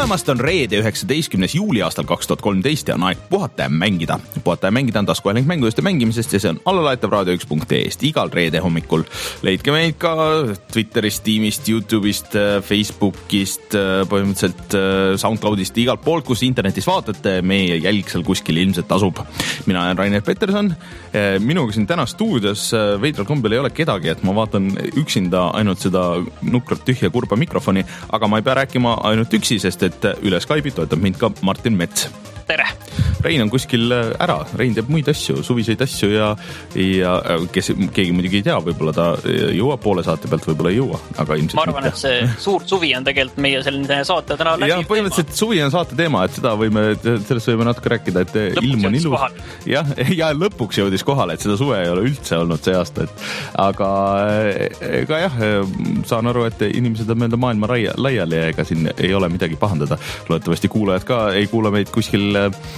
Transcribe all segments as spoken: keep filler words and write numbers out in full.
tulemast on reede üheksateistkümnes juuli aastal kaks tuhat kolmteist ja on aeg puhata ja mängida. Puhata ja mängida on taskuhääling mängudest ja mängimisest ja see on allalaetav raadio üks punkt ee-st igal reede hommikul. Leidke meid ka Twitterist, Steamist, YouTube'ist, Facebookist, põhimõtteliselt Soundcloudist, igalt poolt, kus internetis vaatate, meie jälg seal kuskil ilmselt asub. Mina olen Rainer Peterson. Minuga siin täna stuudios veidral kombel ei ole kedagi, et ma vaatan üksinda ainult seda nukrat tühja kurba mikrofoni, aga ma ei pea rääkima ainult üksi, sest et üle Skype'i toetab mind ka Martin Mets. Tere! Rein on kuskil ära, Rein teeb muid asju, suviseid asju ja, ja kes, keegi muidugi ei tea, võib-olla ta jõuab poole saate pealt, võib-olla ei jõua, aga ilmselt ma arvan, mitte. Et see suur suvi on tegelikult meie selline saate täna läbi. Ja põhimõtteliselt teema. Suvi on saate teema, et seda võime, sellest võime natuke rääkida, et lõpuks ilm on ilus. Ja, ja lõpuks jõudis kohale, et seda suve ei ole üldse olnud see aasta. Et, aga ega jah, saan aru, et inimesed on mööda maailma raia, laiali ja ega siin ei ole midagi pahandada. Loodetavasti kuulajad ka ei kuula meid kuskil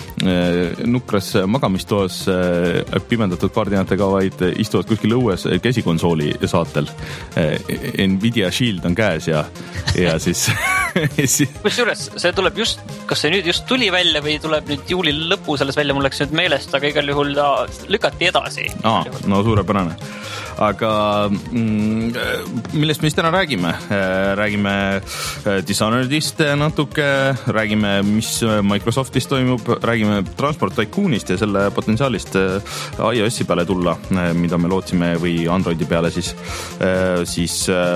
nukras magamistoas pimendatud kaardinatega, vaid istuvad kuskil õues käsikonsooli saatel. Nvidia Shield on käes ja, ja siis... Kusjuures see tuleb just, kas see nüüd just tuli välja või tuleb nüüd juuli lõpu selles välja, mul läks nüüd meelest, aga igal juhul ta lükati edasi. Aa, no suurepärane. Aga mm, millest me siis täna räägime? Räägime Dishonoredist natuke, räägime, mis Microsoftist toimub, räägime Transport Tycoonist ja selle potentsiaalist iOS-i peale tulla, mida me lootsime, või Androidi peale siis, siis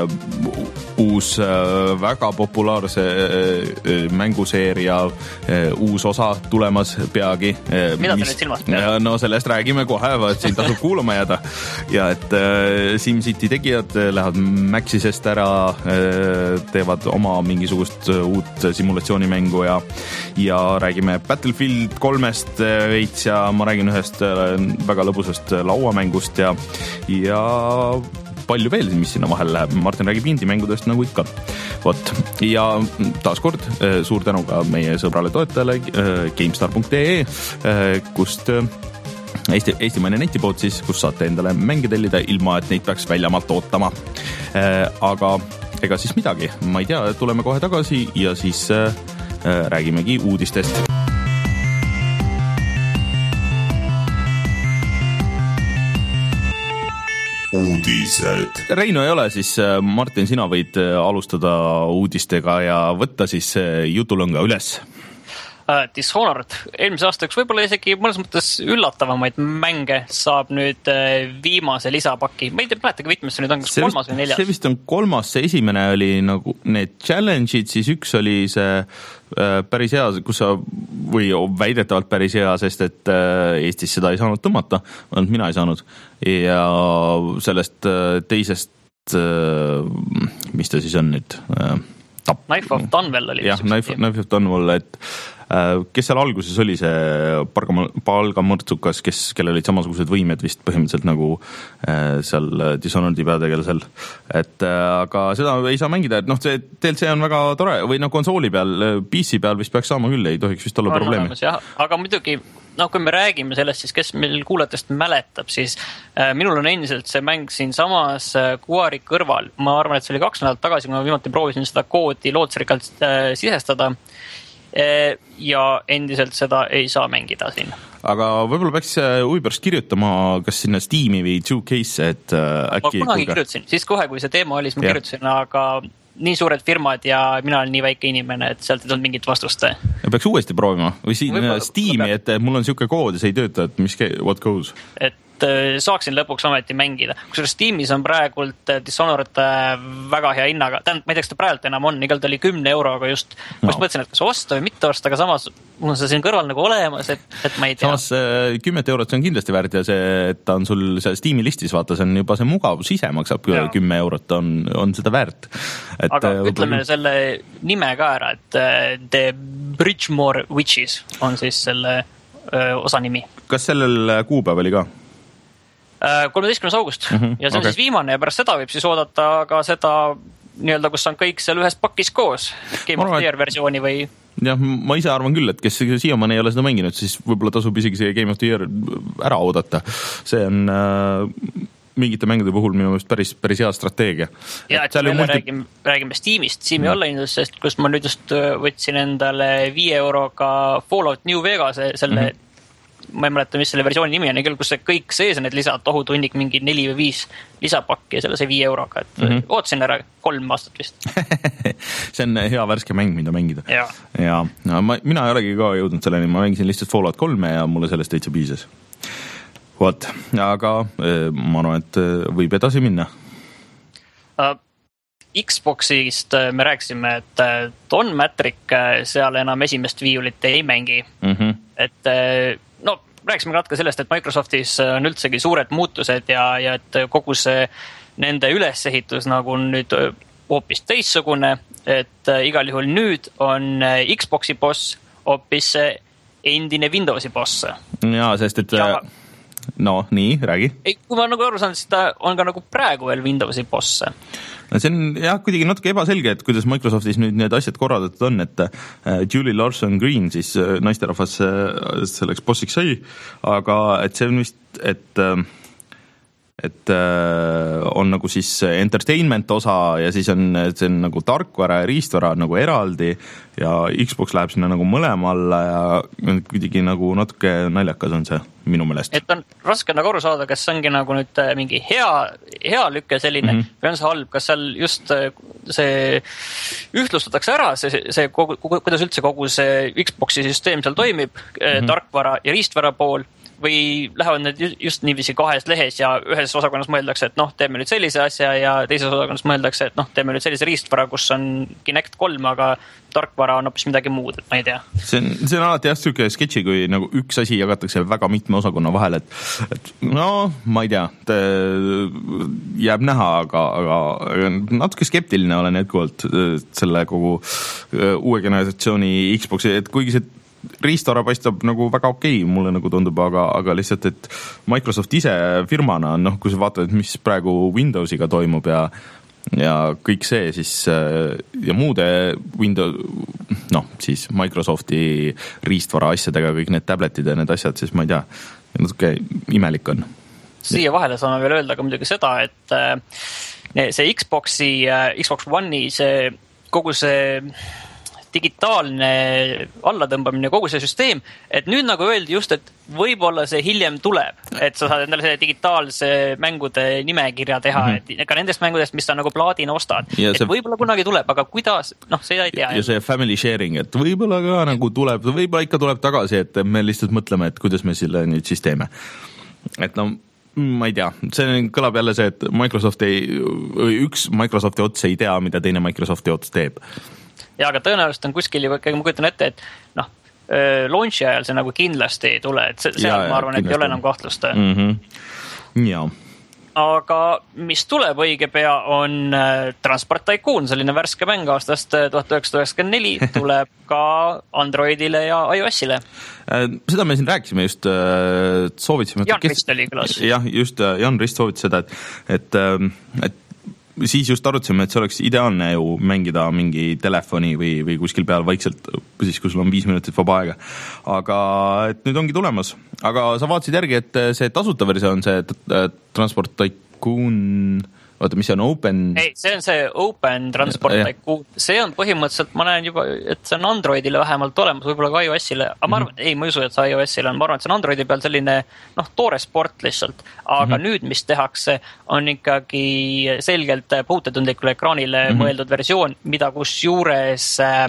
uus väga populaarse mänguseeria uus osa tulemas peagi. Mida te nüüd silmas peale? No sellest räägime kohe, vaid siin tasub kuulama jääda. Ja et SimCity tegijad lähevad Maxisest ära, teevad oma mingisugust uut simulatsioonimängu ja, ja räägime Battlefield kolmest veits ja ma räägin ühest väga lõbusast lauamängust ja, ja palju veel, mis sinna vahel läheb. Martin räägib indie-mängudest nagu ikka. Vot. Ja taaskord suur tänu ka meie sõbrale toetajale GameStar punkt ee, kust Eesti, eestimaine netipood siis, kus saate endale mänge tellida ilma, et neid peaks väljamaalt ootama. Aga ega siis midagi. Ma ei tea, tuleme kohe tagasi ja siis räägimegi uudistest. Uudised. Reino ei ole, siis Martin, sina võid alustada uudistega ja võtta siis jutulõnga üles. Dishonored. Eelmise aastaks võib-olla isegi mõnes mõttes üllatavamaid mänge saab nüüd viimase lisapaki. Ma ei tea, mäletagi vitmest see nüüd on kas see kolmas vist, või neljas? See vist on kolmas, see esimene oli nagu need challenge'id, siis üks oli see päris hea, kus sa, või väidetavalt päris hea, sest et Eestis seda ei saanud tõmmata, ainult mina ei saanud. Ja sellest teisest, mis ta siis on nüüd? Tap. Knife of Dunwell oli. Jah, Knife, Knife of Dunwell, et kes seal alguses oli see palgamõrtsukas, kes, kellel olid samasugused võimed vist põhimõtteliselt nagu seal Dishonored'i peategelasel. Et aga seda ei saa mängida, et noh, see D L C on väga tore või noh, konsooli peal, P C peal vist peaks saama küll, ei tohiks vist olla on probleemi. Olemas, jah, aga muidugi no kui me räägime sellest, siis kes meil kuulatest mäletab, siis äh, minul on endiselt see mäng siin samas äh, kuari kõrval. Ma arvan, et see oli kaks nädalat tagasi, kui ma viimati proovisin seda koodi lootsrikkalt äh, sisestada äh, ja endiselt seda ei saa mängida siin. Aga võib-olla peaks Uiberst kirjutama kas sinna Steam'i või two K'sse, et äh, äkki... Ma kunagi kirjutasin, siis kohe, kui see teema oli, siis ma ja. kirjutasin, aga nii suured firmad ja mina olen nii väike inimene, et sealt ei tulnud mingit vastust. Ja peaks uuesti proovima või siin Võibolla, Steam'i, et mul on siuke kood ja see ei tööta, et mis what goes. Et saaksin lõpuks ometi mängida. Kusjuures Steamis on praegult Dishonored väga hea hinnaga. Tähendab, ma ei tea, kas ta praegult enam on, igalt oli kümne euroga just. Ma no. mõtlesin, et kas osta või mitte osta, aga samas mul on see siin kõrval nagu olemas, et, et ma ei tea. Samas kümmet eurot see on kindlasti väärt ja see, et ta on sul see Steam'i listis, vaata, see on juba see mugavus ise maksab kümme eurot, on, on seda väärt. Et, aga ütleme võib... selle nime ka ära, et The Bridgemore Witches on siis selle öö, osa nimi. Kas sellel kuupäev oli ka? kolmeteistkümnes august mm-hmm, ja see on okay. Siis viimane ja pärast seda võib siis oodata ka seda nii-öelda, kus on kõik seal ühes pakis koos Game of the Year versiooni või jah, ma ise arvan küll, et kes siiamaani ei ole seda mänginud, siis võib-olla tasub isegi see Game of the Year ära oodata. See on mingite mängude puhul minu meelest päris, päris hea strateegia. Ja, et, et me multi... räägime, räägime Steamist, Steam'i mm. online'ist, kus ma nüüd just võtsin endale viie euroga Fallout New Vegas, selle mm-hmm. ma ei mäleta, mis selle versiooni nimi on, küll, kus see kõik sees on need lisad, tohutunnik mingi neli või viis lisapakki ja selle sai viie euroga, et mm-hmm. ootasin ära kolm aastat vist. See on hea värske mäng, mida mängida. Ja, ja no, ma, mina ei olegi ka jõudnud selleni, ma mängisin lihtsalt Fallout kolme ja mulle sellest täitsa piisas. Vot, aga ma arvan, et võib edasi minna. Uh, Xboxist me rääkisime, et Don Matrick seal enam esimest viiulit ei mängi. Mm-hmm. Et no, rääkisime natuke sellest, et Microsoftis on üldsegi suured muutused ja, ja et kogu see nende ülesehitus nagu nüüd hoopis teissugune, et igal juhul nüüd on Xboxi boss hoopis endine Windowsi boss. Jaa, sest et... Ja, no, nii, räägi. Ei, kui ma nagu aru saan, siis ta on ka nagu praegu veel Windowsi boss. See on jah, kuidagi natuke ebaselge, et kuidas Microsoftis nüüd need asjad korraldatud on, et Julie Larson Green siis naisterahvas selleks bossiks sai, aga et see on vist, et et on nagu siis entertainment osa ja siis on, see on nagu tarkvara ja riistvara nagu eraldi ja Xbox läheb sinna nagu mõlema alla ja kuidagi nagu natuke naljakas on see minu meelest. Et on raske nagu aru saada, kas see ongi nagu nüüd mingi hea, hea lükke selline mm-hmm. või on see halb, kas seal just see ühtlustatakse ära, see, see kogu, kuidas üldse kogu see Xboxi süsteem seal toimib, mm-hmm. tarkvara ja riistvara pool või lähevad need just niiviisi kahes lehes ja ühes osakonnas mõeldakse, et noh, teeme nüüd sellise asja ja teises osakonnas mõeldakse, et noh, teeme nüüd sellise riistvara, kus on Kinect kolm, aga tarkvara on hoopis midagi muud, et ma ei tea. See on, see on alati jah siuke sketši, kui nagu üks asi jagatakse väga mitme osakonna vahel, et, et no, ma ei tea, jääb näha, aga, aga natuke skeptiline olen jätkuvalt selle kogu uue generatsiooni Xboxi, et kuigi see riistvara paistab nagu väga okei, mulle nagu tundub, aga, aga lihtsalt, et Microsoft ise firmana, noh, kui sa vaatad, mis praegu Windowsiga toimub ja, ja kõik see, siis ja muude Windows, noh, siis Microsofti riistvara asjadega, kõik need tabletid ja need asjad, siis ma ei tea, natuke imelik on. Siia vahele saame veel öelda ka muidugi seda, et see Xboxi, Xbox One'i, see kogu see digitaalne allatõmbamine, kogu see süsteem, et nüüd nagu öeldi just, et võib-olla see hiljem tuleb, et sa saad endale see digitaalse mängude nimekirja teha, mm-hmm. et ka nendest mängudest, mis sa nagu plaadina ostad, ja et see... võib-olla kunagi tuleb, aga kuidas, noh, see ei tea. Ja see family sharing, et võib-olla ka nagu tuleb, võib-olla ikka tuleb tagasi, et me lihtsalt mõtleme, et kuidas me selle nüüd siis teeme. Et no ma ei tea, see kõlab jälle see, et Microsoft ei, üks Microsofti ots ei tea, mida teine Microsofti ots teeb. Ja, aga tõenäoliselt on kuskil juba, ma kujutan ette, et noh, launchi ajal see nagu kindlasti ei tule, et see, seal ma arvan, et ei ole enam kahtlust. Mm-hmm. Jaa. Aga mis tuleb õige pea on Transport Tycoon, selline värske mäng aastast tuhat üheksasada üheksakümmend neli, tuleb ka Androidile ja iOSile. Seda me siin rääkisime just, soovitasime. Jan Rist oli külas. Jah, just Jan Rist soovitas seda, et, et, et siis just arutasime, et see oleks ideaalne ju mängida mingi telefoni või, või kuskil peal vaikselt, siis kui sul on viis minutit vaba aega. Aga et nüüd ongi tulemas. Aga sa vaatasid järgi, et see tasuta versioon, see Transport Tycoon, vaata, mis see on Open? Ei, see on see Open Transport ja. Tycoon. See on põhimõtteliselt, ma näen juba, et see on Androidile vähemalt olemas, võib-olla ka iOSile. Aga ma arvan, mm-hmm. ei, ma ei usu, et see iOSile on. Ma arvan, et see on Androidi peal selline, noh, toore sport lihtsalt. Aga mm-hmm. nüüd, mis tehakse, on ikkagi selgelt puutetundlikule ekraanile mm-hmm. mõeldud versioon, mida kus juures, äh,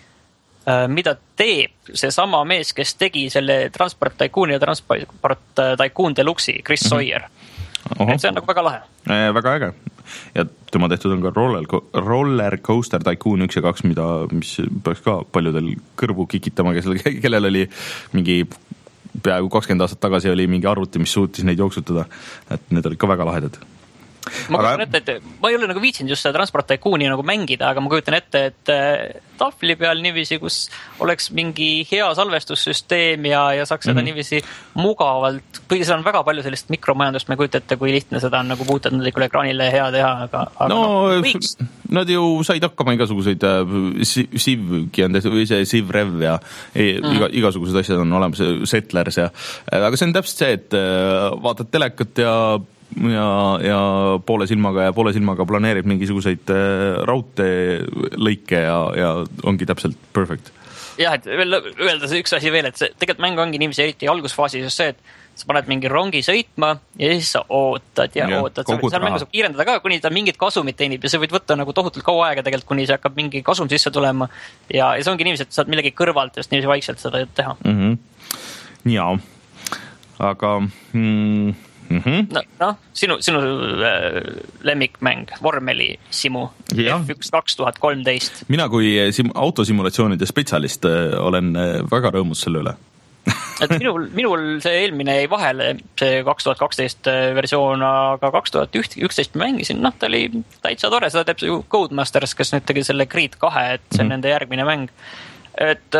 mida teeb see sama mees, kes tegi selle Transport Tycoon ja Transport Tycoon Deluxe'i, Chris mm-hmm. Sawyer. Oho. Et see on nagu väga lahe. Väga äge. Ja tema tehtud on ka roller, roller Coaster Tycoon üks ja kaks, mida, mis peaks ka paljudel kõrvu kikitama, kellel oli mingi peaaegu kakskümmend aastat tagasi oli mingi arvuti, mis suutis neid jooksutada. Et need olid ka väga lahedad. Ma kujutan ette, et ma ei ole nagu viitsinud just seda Transport Tycooni nagu mängida, aga ma kujutan ette, et tahvli peal niiviisi, kus oleks mingi hea salvestussüsteem ja, ja saaks seda mm-hmm. niiviisi mugavalt, kuigi seal on väga palju sellist mikromajandust, ma ei kujuta ette, kui lihtne seda on nagu puutetundlikule ekraanile hea teha, aga, aga no, no võiks. Nad ju said hakkama igasuguseid Sivgi on tehtud, või see Sivrev ja mm. iga, igasugused asjad on olemas, Settlers ja, aga see on täpselt see, et vaatad telekat ja ja, ja poole silmaga ja poole silmaga planeerib mingisuguseid raudteelõike ja, ja ongi täpselt perfect. Jah, et veel öelda see üks asi veel, et see tegelikult mäng ongi niiviisi eriti algusfaasis just see, et sa paned mingi rongi sõitma ja siis sa ootad ja, ja ootad. Seal mängu saab kiirendada ka, kuni ta mingit kasumit teenib ja see võid võtta nagu tohutult kaua aega tegelikult, kuni see hakkab mingi kasum sisse tulema. Ja, ja see ongi niiviisi, et saad millegi kõrvalt just niiviisi vaikselt seda teha. Mm-hmm. Jaa, aga... Mm... Mm-hmm. No, no, sinu, sinu äh, lemmikmäng, vormeli simu, ja. F üks kaks tuhat kolmteist. Mina kui sim- autosimulatsioonide spetsialist äh, olen äh, väga rõõmus selle üle. Et minul, minul see eelmine jäi vahele, see kaks tuhat kaksteist versioon, aga kaks tuhat üksteist mängisin, noh, ta oli täitsa tore, seda teeb see Codemasters, kes nüüd tegi selle Creed kahe, et see on mm-hmm. nende järgmine mäng. Et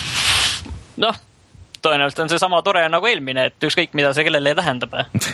noh, tõenäoliselt on see sama tore nagu eelmine, et ükskõik mida see kellele tähendab.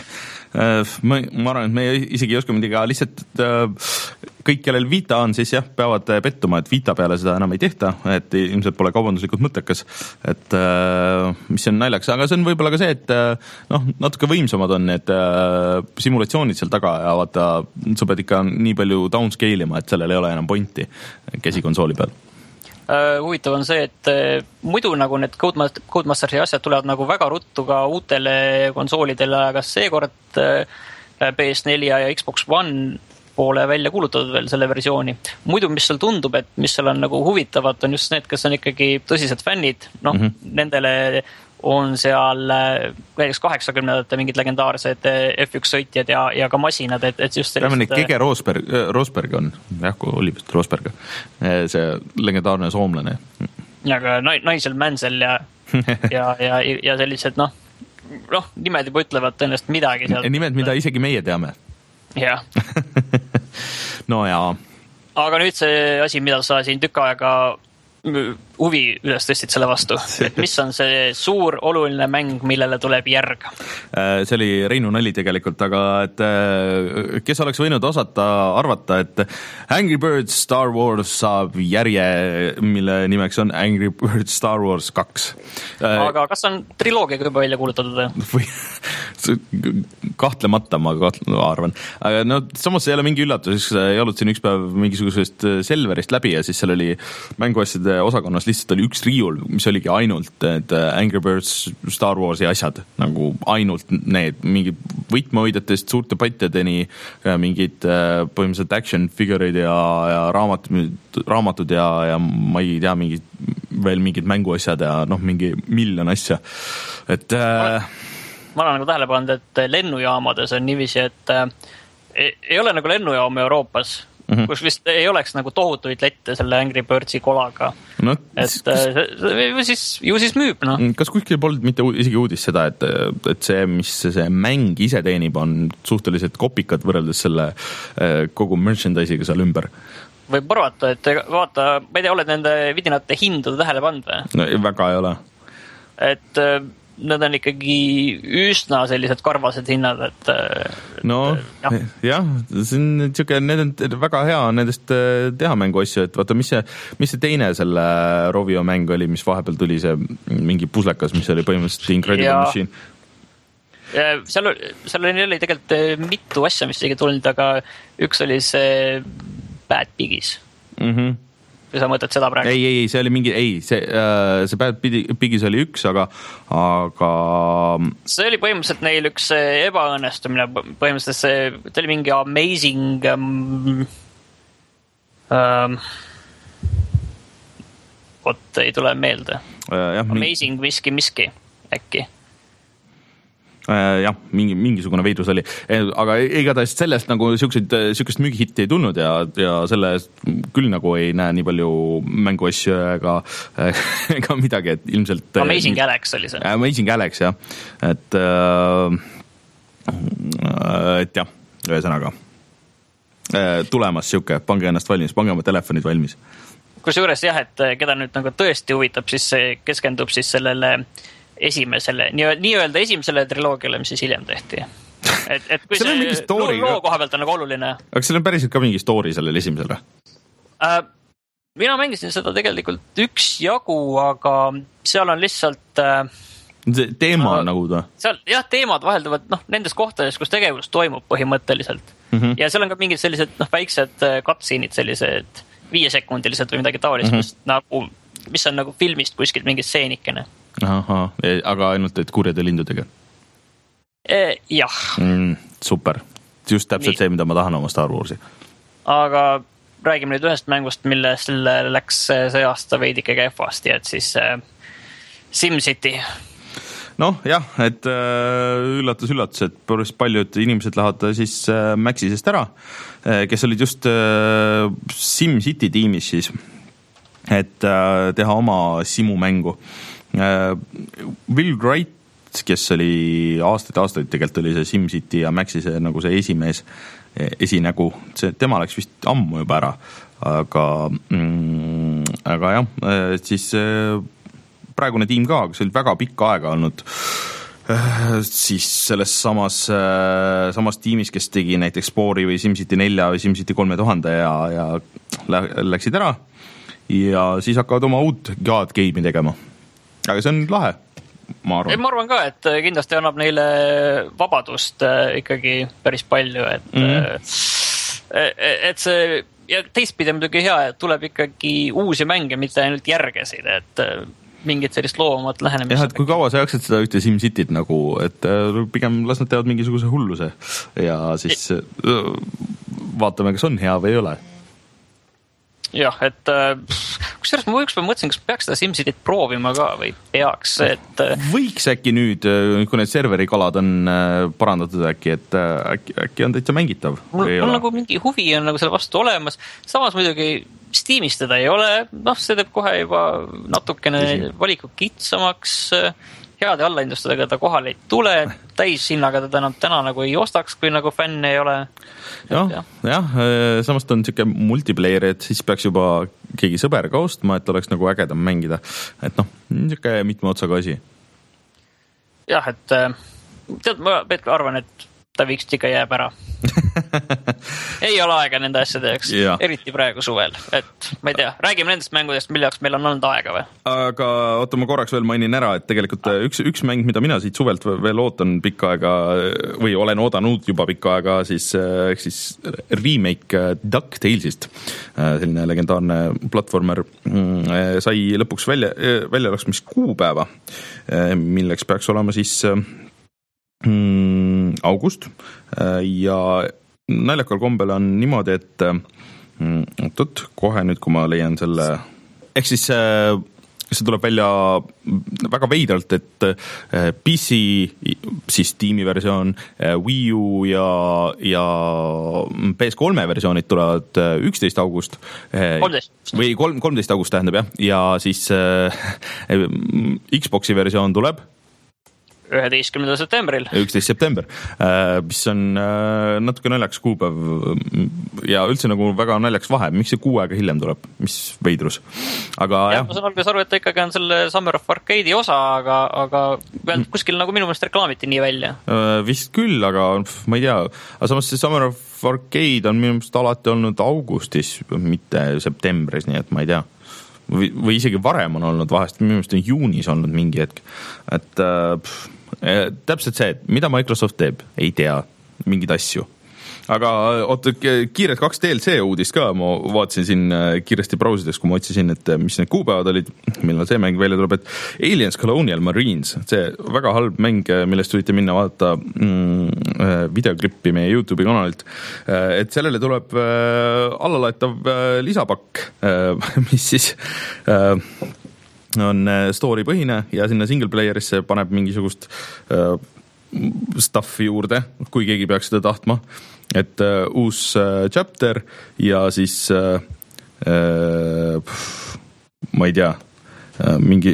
ma, ma arvan, et me isegi ei oska midagi, lihtsalt kõik, kellel Vita on, siis jah, peavad pettuma, et Vita peale seda enam ei tehta, et ilmselt pole kaubanduslikult mõttekas, et mis on naljaks, aga see on võib-olla ka see, et noh, natuke võimsamad on need simulatsioonid seal taga ja vaata, sa pead ikka nii palju downscale ima, et sellel ei ole enam pointi käsikonsooli peal. Uh, huvitav on see, et uh, muidu nagu need Codemastersi asjad tulevad nagu väga ruttu ka uutele konsoolidele, aga seekord uh, P S neli ja Xbox One poole välja kuulutatud veel selle versiooni. Muidu, mis seal tundub, et mis seal on nagu huvitavat, on just need, kes on ikkagi tõsised fännid, noh, mm-hmm. nendele on seal näiteks kaheksakümnendate mingid legendaarsed F üks sõitjad ja, ja ka masinad, et, et just sellist... Kege Rosberg, Rosberg on, jah, kui oli vist Rosberg, see legendaarne soomlane. Ja ka Nigel Mansell ja, ja, ja, ja sellised, noh, noh, nimed juba ütlevad tõenäoliselt midagi seal. Nimed, mida isegi meie teame. Jah. No jaa. Aga nüüd see asi, mida sa siin tükk aega huvi üles tõstid selle vastu, et mis on see suur oluline mäng, millele tuleb järg? See oli Reinu nali tegelikult, aga et kes oleks võinud osata arvata, et Angry Birds Star Wars saab järje, mille nimeks on Angry Birds Star Wars kaks. Aga kas on triloogiaga juba välja kuulutatud? Või kahtlemata ma arvan. Aga no samas see ei ole mingi üllatus, ei olnud siin üks päev mingisugusest Selverist läbi ja siis seal oli mänguasjade osakonnas lihtsalt oli üks riiul, mis oligi ainult need Angry Birds Star Warsi asjad, nagu ainult need mingid võtmehoidjatest suurte patjadeni, mingid põhimõtteliselt action figureid ja, ja raamatud, raamatud ja, ja ma ei tea, mingid, veel mingid mänguasjad ja noh, mingi miljon asja. Et ma, ma olen nagu tähele pannud, et lennujaamades on niiviisi, et ei, ei ole nagu lennujaam Euroopas, Mm-hmm. kus vist ei oleks nagu tohutuid lette selle Angry Birdsi kolaga. No, et kas, ju, siis, ju siis müüb, noh. Kas kuskil polnud mitte isegi uudis seda, et, et see, mis see mäng ise teenib, on suhteliselt kopikad võrreldes selle kogu merchandise'iga seal ümber? Võib arvata, et vaata, ma ei tea, oled nende vidinate hindu tähele pannud või? No, väga ei ole. Et need on ikkagi üsna sellised karvased hinnad, et no jah, ja, see on niisugune, need on väga hea nendest teha mänguasju, et vaata, mis see, mis see teine selle Rovio mäng oli, mis vahepeal tuli see mingi puslekas, mis oli põhimõtteliselt Incredible ja, Machine. Ja seal, seal oli tegelikult mitu asja, mis isegi tulnud, aga üks oli see Bad Piggies. Mhm. Või sa mõtled seda praegu? Ei, ei, ei, see oli mingi, ei, see, see Bad Piggies oli üks, aga, aga... See oli põhimõtteliselt neil üks ebaõnnestumine, põhimõtteliselt see, see oli mingi amazing um, um, vot ei tule meelde. Uh, jah, amazing mi... miski miski, äkki. jah, mingi, mingisugune veidrus oli, aga igatahes sellest nagu siukseid, siukest müügihitti ei tulnud ja, ja selle küll nagu ei näe nii palju mänguasju ega, ega midagi, et ilmselt Amazing Alex oli see. Amazing Alex, jah, et et jah, ühesõnaga tulemas siuke, pange ennast valmis, pange oma telefonid valmis. Kusjuures jah, et keda nüüd nagu tõesti huvitab, siis see keskendub siis sellele esimesele, nii-öelda esimesele triloogiale, mis siis hiljem tehti. Et, et kui see story, loo koha pealt on nagu oluline. Aga seal on päriselt ka mingi story sellele esimesele? Äh, mina mängisin seda tegelikult üks jagu, aga seal on lihtsalt äh, see teema no, nagu ta. Seal jah, teemad vahelduvad noh, nendes kohtades, kus tegevus toimub põhimõtteliselt. Mm -hmm. Ja seal on ka mingid sellised noh, väiksed cutscene'id, sellised viiesekundilised või midagi taolist, mm -hmm. nagu, mis on nagu filmist kuskilt mingi stseenikene. Aha, aga ainult, et kurjade lindudega? E, jah. Mm, super. Just täpselt Nii. see, mida ma tahan oma Star Warsi. Aga räägime nüüd ühest mängust, millest läks see aasta veidike kehvasti, et siis äh, SimCity. Noh jah, et äh, üllatus, üllatus, et päris paljud inimesed lähevad siis äh, Maxisest ära, äh, kes olid just äh, SimCity tiimis siis, et äh, teha oma simumängu. Äh, Will Wright, kes oli aastaid aastaid tegelikult oli see SimCity ja Maxise nagu see esimees, esinägu, see, tema läks vist ammu juba ära, aga, mm, aga jah, siis praegune tiim ka, kes oli väga pikka aega olnud siis selles samas, samas tiimis, kes tegi näiteks Spore'i või SimCity nelja või SimCity kolme tuhande ja, ja läksid ära ja siis hakkavad oma uut God Game'i tegema. Aga see on lahe. Ma arvan. ma arvan ka, et kindlasti annab neile vabadust ikkagi päris palju, et mm. et see ja teistpidi on muidugi hea, et tuleb ikkagi uusi mänge, mitte ainult järgesid, et mingit sellist loovamat lähenemist. Jah, et kui kaua sa jaksad seda ühte SimCityt nagu, et pigem las nad teevad mingisuguse hulluse ja siis e vaatame, kas on hea või ei ole. Jah, et kusjuures ma ükspäev mõtlesin, kas peaks seda SimCityt proovima ka või peaks, et võiks äkki nüüd, kui need serverikalad on parandatud äkki, et äkki, äkki on täitsa mängitav. Mul, mul nagu mingi huvi on nagu selle vastu olemas, samas muidugi Steamis teda ei ole, noh, see teeb kohe juba natukene valiku kitsamaks, heade allahindustadega ta kohal ei tule, täishinnaga ta täna, täna nagu ei ostaks, kui nagu fänn ei ole. Jah, jah, jah, samast on siuke multiplayer, et siis peaks juba keegi sõber ka ostma, et oleks nagu ägedam mängida. Et noh, siuke mitme otsaga asi. Jah, et tead, ma arvan, et ta võiks ikka jääb ära. Ei ole aega nende asjade jaoks, eriti praegu suvel, et ma ei tea, räägime nendest mängudest, mille jaoks meil on olnud aega või? Aga oota, ma korraks veel mainin ära, et tegelikult ah. üks, üks mäng, mida mina siit suvelt veel ootan pikka aega või olen oodanud juba pikka aega, siis, siis remake DuckTalesist, selline legendaarne platvormer, sai lõpuks välja, välja laskmis kuupäeva, milleks peaks olema siis Mm, august ja naljakal kombel on niimoodi, et oot, kohe nüüd, kui ma leian selle, ehk siis see tuleb välja väga veidralt, et P C siis tiimi versioon, Wii U ja, ja P S kolme versioonid tulevad üksteist august kolmteist või kolmteist august tähendab jah, ja siis Xboxi versioon tuleb üheteistkümnendal septembril. üksteist september, mis on natuke naljaks kuupäev ja üldse nagu väga naljaks vahe, miks see kuu aega hiljem tuleb, mis veidrus. Aga ja, jah. Ma saan alguses aru, et ta ikkagi on selle Summer of Arcade'i osa, aga, aga kuskil nagu minu meelest reklaamiti nii välja. Vist küll, aga ma ei tea, aga samas see Summer of Arcade on minu meelest alati olnud augustis, mitte septembris, nii et ma ei tea. Või, või isegi varem on olnud vahest, minu meelest on juunis olnud mingi hetk, et äh, täpselt see, mida Microsoft teeb, ei tea mingid asju. Aga oota, kiired kaks D L C uudist ka, ma vaatasin siin kiiresti brausideks, kui ma otsisin, et mis need kuupäevad olid, millal see mäng välja tuleb, et Aliens Colonial Marines, see väga halb mäng, millest võite minna vaadata mm, videoklippi meie YouTube'i kanalilt, et sellele tuleb allalaetav lisapakk, mis siis on story põhine ja sinna single player'isse paneb mingisugust stuffi juurde, kui keegi peaks seda tahtma, et uh, uus uh, chapter ja siis uh, uh, ma ei tea uh, mingi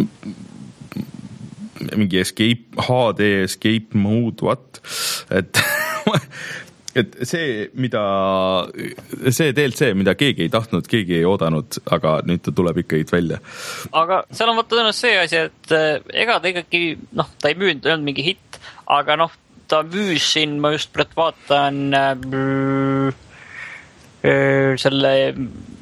mingi escape, H D escape mode, what, et et see, mida see D L C, mida keegi ei tahtnud, keegi ei oodanud, aga nüüd ta tuleb ikkagi välja. Aga seal on vaata tõenäoliselt see asi, et ega ta ikkagi, noh, ta ei müünud, ei olnud mingi hitt, aga noh, ta müüs siin, ma just vaatan äh, selle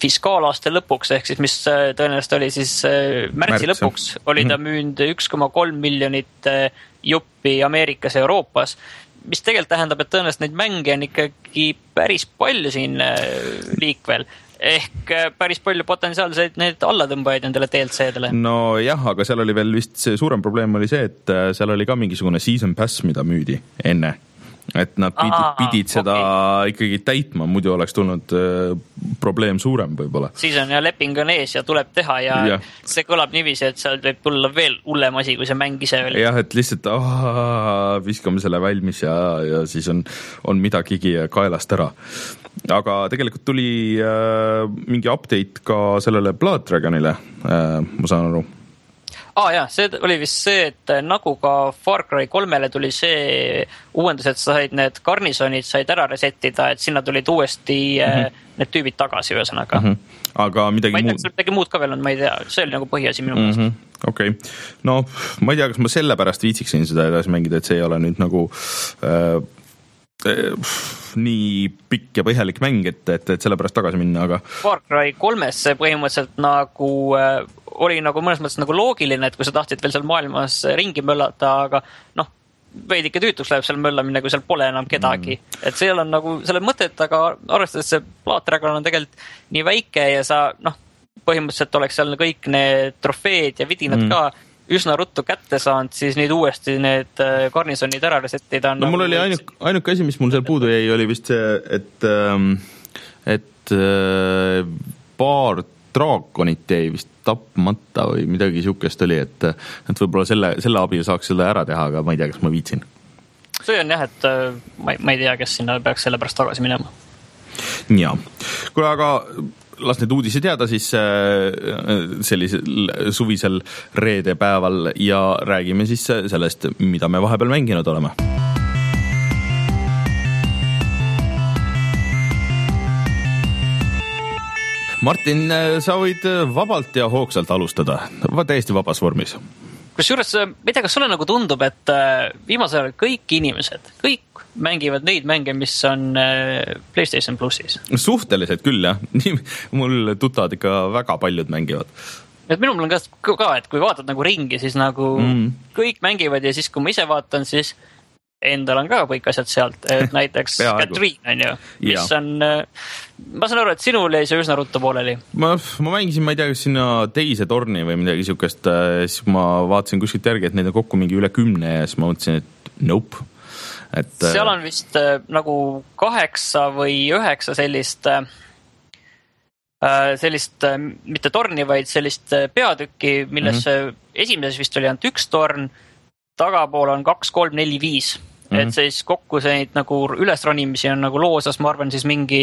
fiskaalaasta lõpuks, ehk siis mis tõenäoliselt oli siis märtsi Märts. lõpuks, oli ta müünud üks koma kolm miljonit juppi Ameerikas ja Euroopas, mis tegelikult tähendab, et tõenäoliselt neid mänge on ikkagi päris palju siin liikvel. Ehk päris palju potentsiaalseid need allatõmbajaid nendele D L C-dele. No jah, aga seal oli veel vist see suurem probleem oli see, et seal oli ka mingisugune season pass, mida müüdi enne. Et nad pidid, Aha, pidid seda okay. ikkagi täitma, muidu oleks tulnud äh, probleem suurem võib-olla. Siis on ja leping on ees ja tuleb teha ja, ja. see kõlab niiviisi, et seal võib tulla veel hullem asi, kui see mäng ise veel. Jah, et lihtsalt aah, viskame selle valmis ja, ja siis on, on midagigi kaelast ära. Aga tegelikult tuli äh, mingi update ka sellele Blood Dragonile, äh, ma saan aru. Ah, jah, see oli vist see, et nagu ka Far Cry kolmele tuli see uuendus, et said need garnisonid said ära resetida, et sinna tulid uuesti mm-hmm. need tüübid tagasi ühesõnaga. Mm-hmm. Aga midagi ma ei tea, muud... midagi muud ka veel on, ma ei tea, see oli nagu põhiasi minu mõelest. Mm-hmm. Okei, okay. No ma ei tea, kas ma sellepärast viitsiksin seda edasi mängida, et see ei ole nüüd nagu äh, äh, nii pikk ja põhjalik mäng, et, et, et sellepärast tagasi minna, aga Far Cry kolmes see põhimõtteliselt nagu äh, oli nagu mõnes mõttes nagu loogiline, et kui sa tahtsid veel seal maailmas ringi möllata, aga noh, veidike tüütuks läheb seal möllamine, kui seal pole enam kedagi. Mm. Et seal on nagu selle mõtet, aga arvestades see Blood Dragon on tegelikult nii väike ja sa noh, põhimõtteliselt oleks seal kõik need trofeed ja vidinad mm. ka üsna ruttu kätte saanud, siis nüüd uuesti need garnisonid ära resettida. No nagu mul oli ainuk, ainuke asi, mis mul seal puudu jäi, oli vist see, et, et paar draakonit jäi vist tapmata või midagi siukest oli, et, et võib-olla selle, selle abil saaks selle ära teha, aga ma ei tea, kas ma viitsin. See on jah, et ma ei, ma ei tea, kes sinna peaks selle pärast tagasi minema. Jaa. Kuule, aga las need uudised jääda siis sellisel suvisel reedepäeval ja räägime siis sellest, mida me vahepeal mänginud oleme. Martin, sa võid vabalt ja hoogsalt alustada, täiesti vabas vormis. Kusjuures, ma ei tea, kas sulle nagu tundub, et viimasel ajal kõik inimesed, kõik mängivad neid mänge, mis on PlayStation Plusis. Suhteliselt küll, jah. Nii, mul tuttavad ikka väga paljud mängivad. Et minul on ka, ka, et kui vaatad nagu ringi, siis nagu mm. kõik mängivad ja siis, kui ma ise vaatan, siis endal on ka kõik asjad sealt, et näiteks Catherine on ju, mis ja. on, ma saan aru, et sinul jäi see üsna ruttu pooleli. Ma, ma mängisin, ma ei tea, kas sinna teise torni või midagi siukest, siis ma vaatasin kuskilt järgi, et neid on kokku mingi üle kümne ja siis ma mõtlesin, et nope. Et, seal on vist äh, nagu kaheksa või üheksa sellist äh, sellist äh, mitte torni, vaid sellist peatükki, milles mm-hmm. esimeses vist oli ainult üks torn, tagapool on kaks, kolm, neli, viis. Mm-hmm. Et siis kokku see nagu ülesronimisi on nagu loosas, ma arvan siis mingi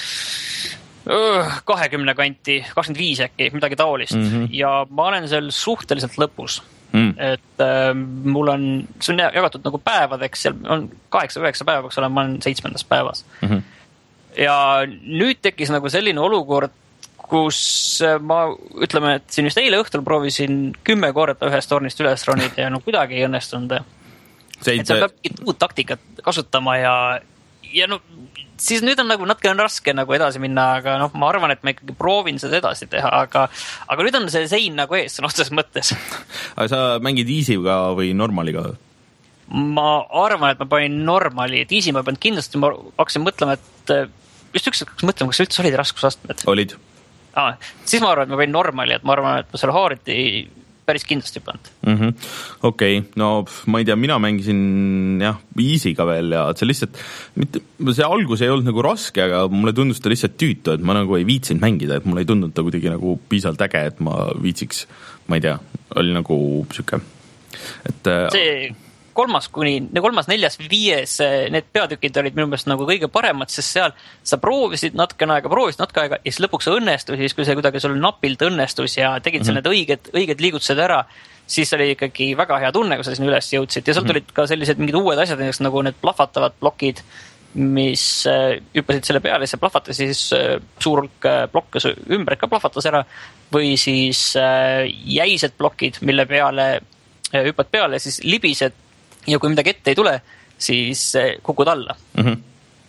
kahekümne kanti, kakskümmend viis äkki, midagi taolist. Mm-hmm. Ja ma olen seal suhteliselt lõpus. Mm. Et äh, mul on, see on jagatud nagu päevadeks, seal on kaheksa, üheksa päevaks olen, ma olen seitsmendas päevas. Mm-hmm. Ja nüüd tekkis nagu selline olukord, kus ma ütleme, et siin just eile õhtul proovisin kümme korda ühest tornist üles ronida ja no kuidagi ei õnnestunud. See et sa peab mingit uut taktikat kasutama ja, ja no siis nüüd on nagu natuke on raske nagu edasi minna, aga noh, ma arvan, et ma ikkagi proovin seda edasi teha, aga, aga nüüd on see sein nagu ees, on otseses mõttes. Aga sa mängid easy'ga või normaliga? Ma arvan, et ma panin normali, et easy ma pean kindlasti, ma hakkasin mõtlema, et just üks hakkas mõtlema, kas üldse olid raskusastmed? Olid. Ah, siis ma arvan, et ma panin normali, et ma arvan, et ma selle haariti päris kindlasti pannud. Mm-hmm. Okei, okay. No ma ei tea, mina mängisin jah, easy'ga veel ja see lihtsalt, mitte, see algus ei olnud nagu raske, aga mulle tundus ta lihtsalt tüütu, et ma nagu ei viitsinud mängida, et mulle ei tundunud ta kuidagi nagu piisavalt äge, et ma viitsiks, ma ei tea, oli nagu siuke, et see kolmas kuni, kolmas, neljas, viies, need peatükid olid minu meelest nagu kõige paremad, sest seal sa proovisid natkene aega, proovisid natuke aega ja siis lõpuks õnnestus, siis kui see kuidagi sul napilt õnnestus ja tegid mm-hmm. seal need õiged, õiged liigutused ära, siis oli ikkagi väga hea tunne, kui sa sinna üles jõudsid ja seal tulid ka sellised mingid uued asjad, nagu need plahvatavad plokid, mis hüppasid selle peale, see plahvatas siis suur hulk blokke ümber ka plahvatas ära või siis jäised plokid, mille peale hüppad peale, siis libised ja kui midagi ette ei tule, siis kukud alla. Mm-hmm.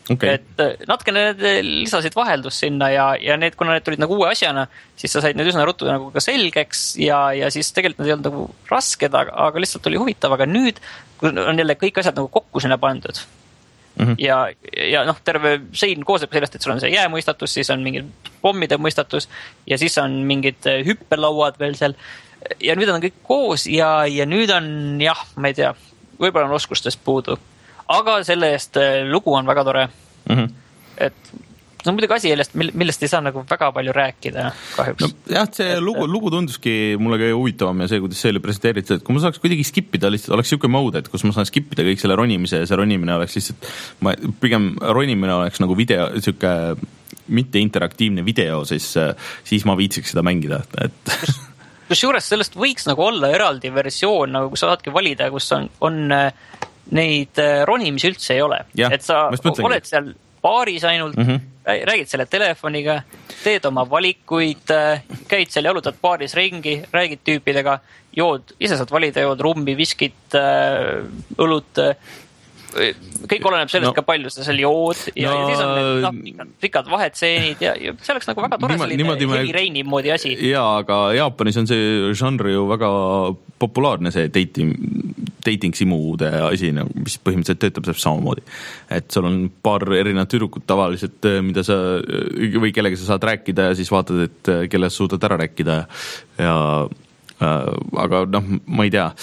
Okay. Et natukene need lisasid vaheldust sinna ja, ja need, kuna need tulid nagu uue asjana, siis sa said need üsna ruttu nagu ka selgeks ja, ja siis tegelikult need ei olnud nagu rasked, aga, aga lihtsalt oli huvitav, aga nüüd on jälle kõik asjad nagu kokku sinna pandud. Mm-hmm. Ja, ja noh, terve sein kooseb sellest, et sul on see jäämõistatus, siis on mingid pommide mõistatus ja siis on mingid hüppelauad veel seal ja nüüd on kõik koos ja, ja nüüd on jah, ma ei tea, võib-olla on oskustest puudu. Aga selle eest lugu on väga tore. Mm-hmm. Et see on muidugi asi, millest ei saa nagu väga palju rääkida kahjuks. No, jah, see et, lugu, lugu tunduski mulle ka huvitavam ja see, kuidas see oli presenteeritud, et kui ma saaks kuidagi skippida, lihtsalt oleks siuke mode, et kus ma saan skippida kõik selle ronimise ja see ronimine oleks lihtsalt, ma, pigem ronimine oleks nagu video, siuke mitte interaktiivne video, siis, siis ma viitsiks seda mängida, et kus juures sellest võiks nagu olla eraldi versioon, nagu kus sa saadki valida, kus on, on neid ronimisi üldse ei ole. Ja, et sa oled seal baaris ainult, mm-hmm. räägid selle telefoniga, teed oma valikuid, käid seal, jalutad baaris ringi, räägid tüüpidega, jood, ise saad valida, jood rummi, viskit, õlut, kõik oleneb sellest no, ka palju sa seal jood ja, no, ja siis on need no, pikad, pikad vahetseenid ja, ja see oleks nagu väga tore selline Heavy Raini moodi asi. Jaa, aga Jaapanis on see žanr ju väga populaarne, see dating, dating simude asi, mis põhimõtteliselt töötab samamoodi. Et sul on paar erinevat tüdrukut tavaliselt, mida sa, või kellega sa saad rääkida ja siis vaatad, et kelle sa suudad ära rääkida ja äh, aga noh, ma ei tea,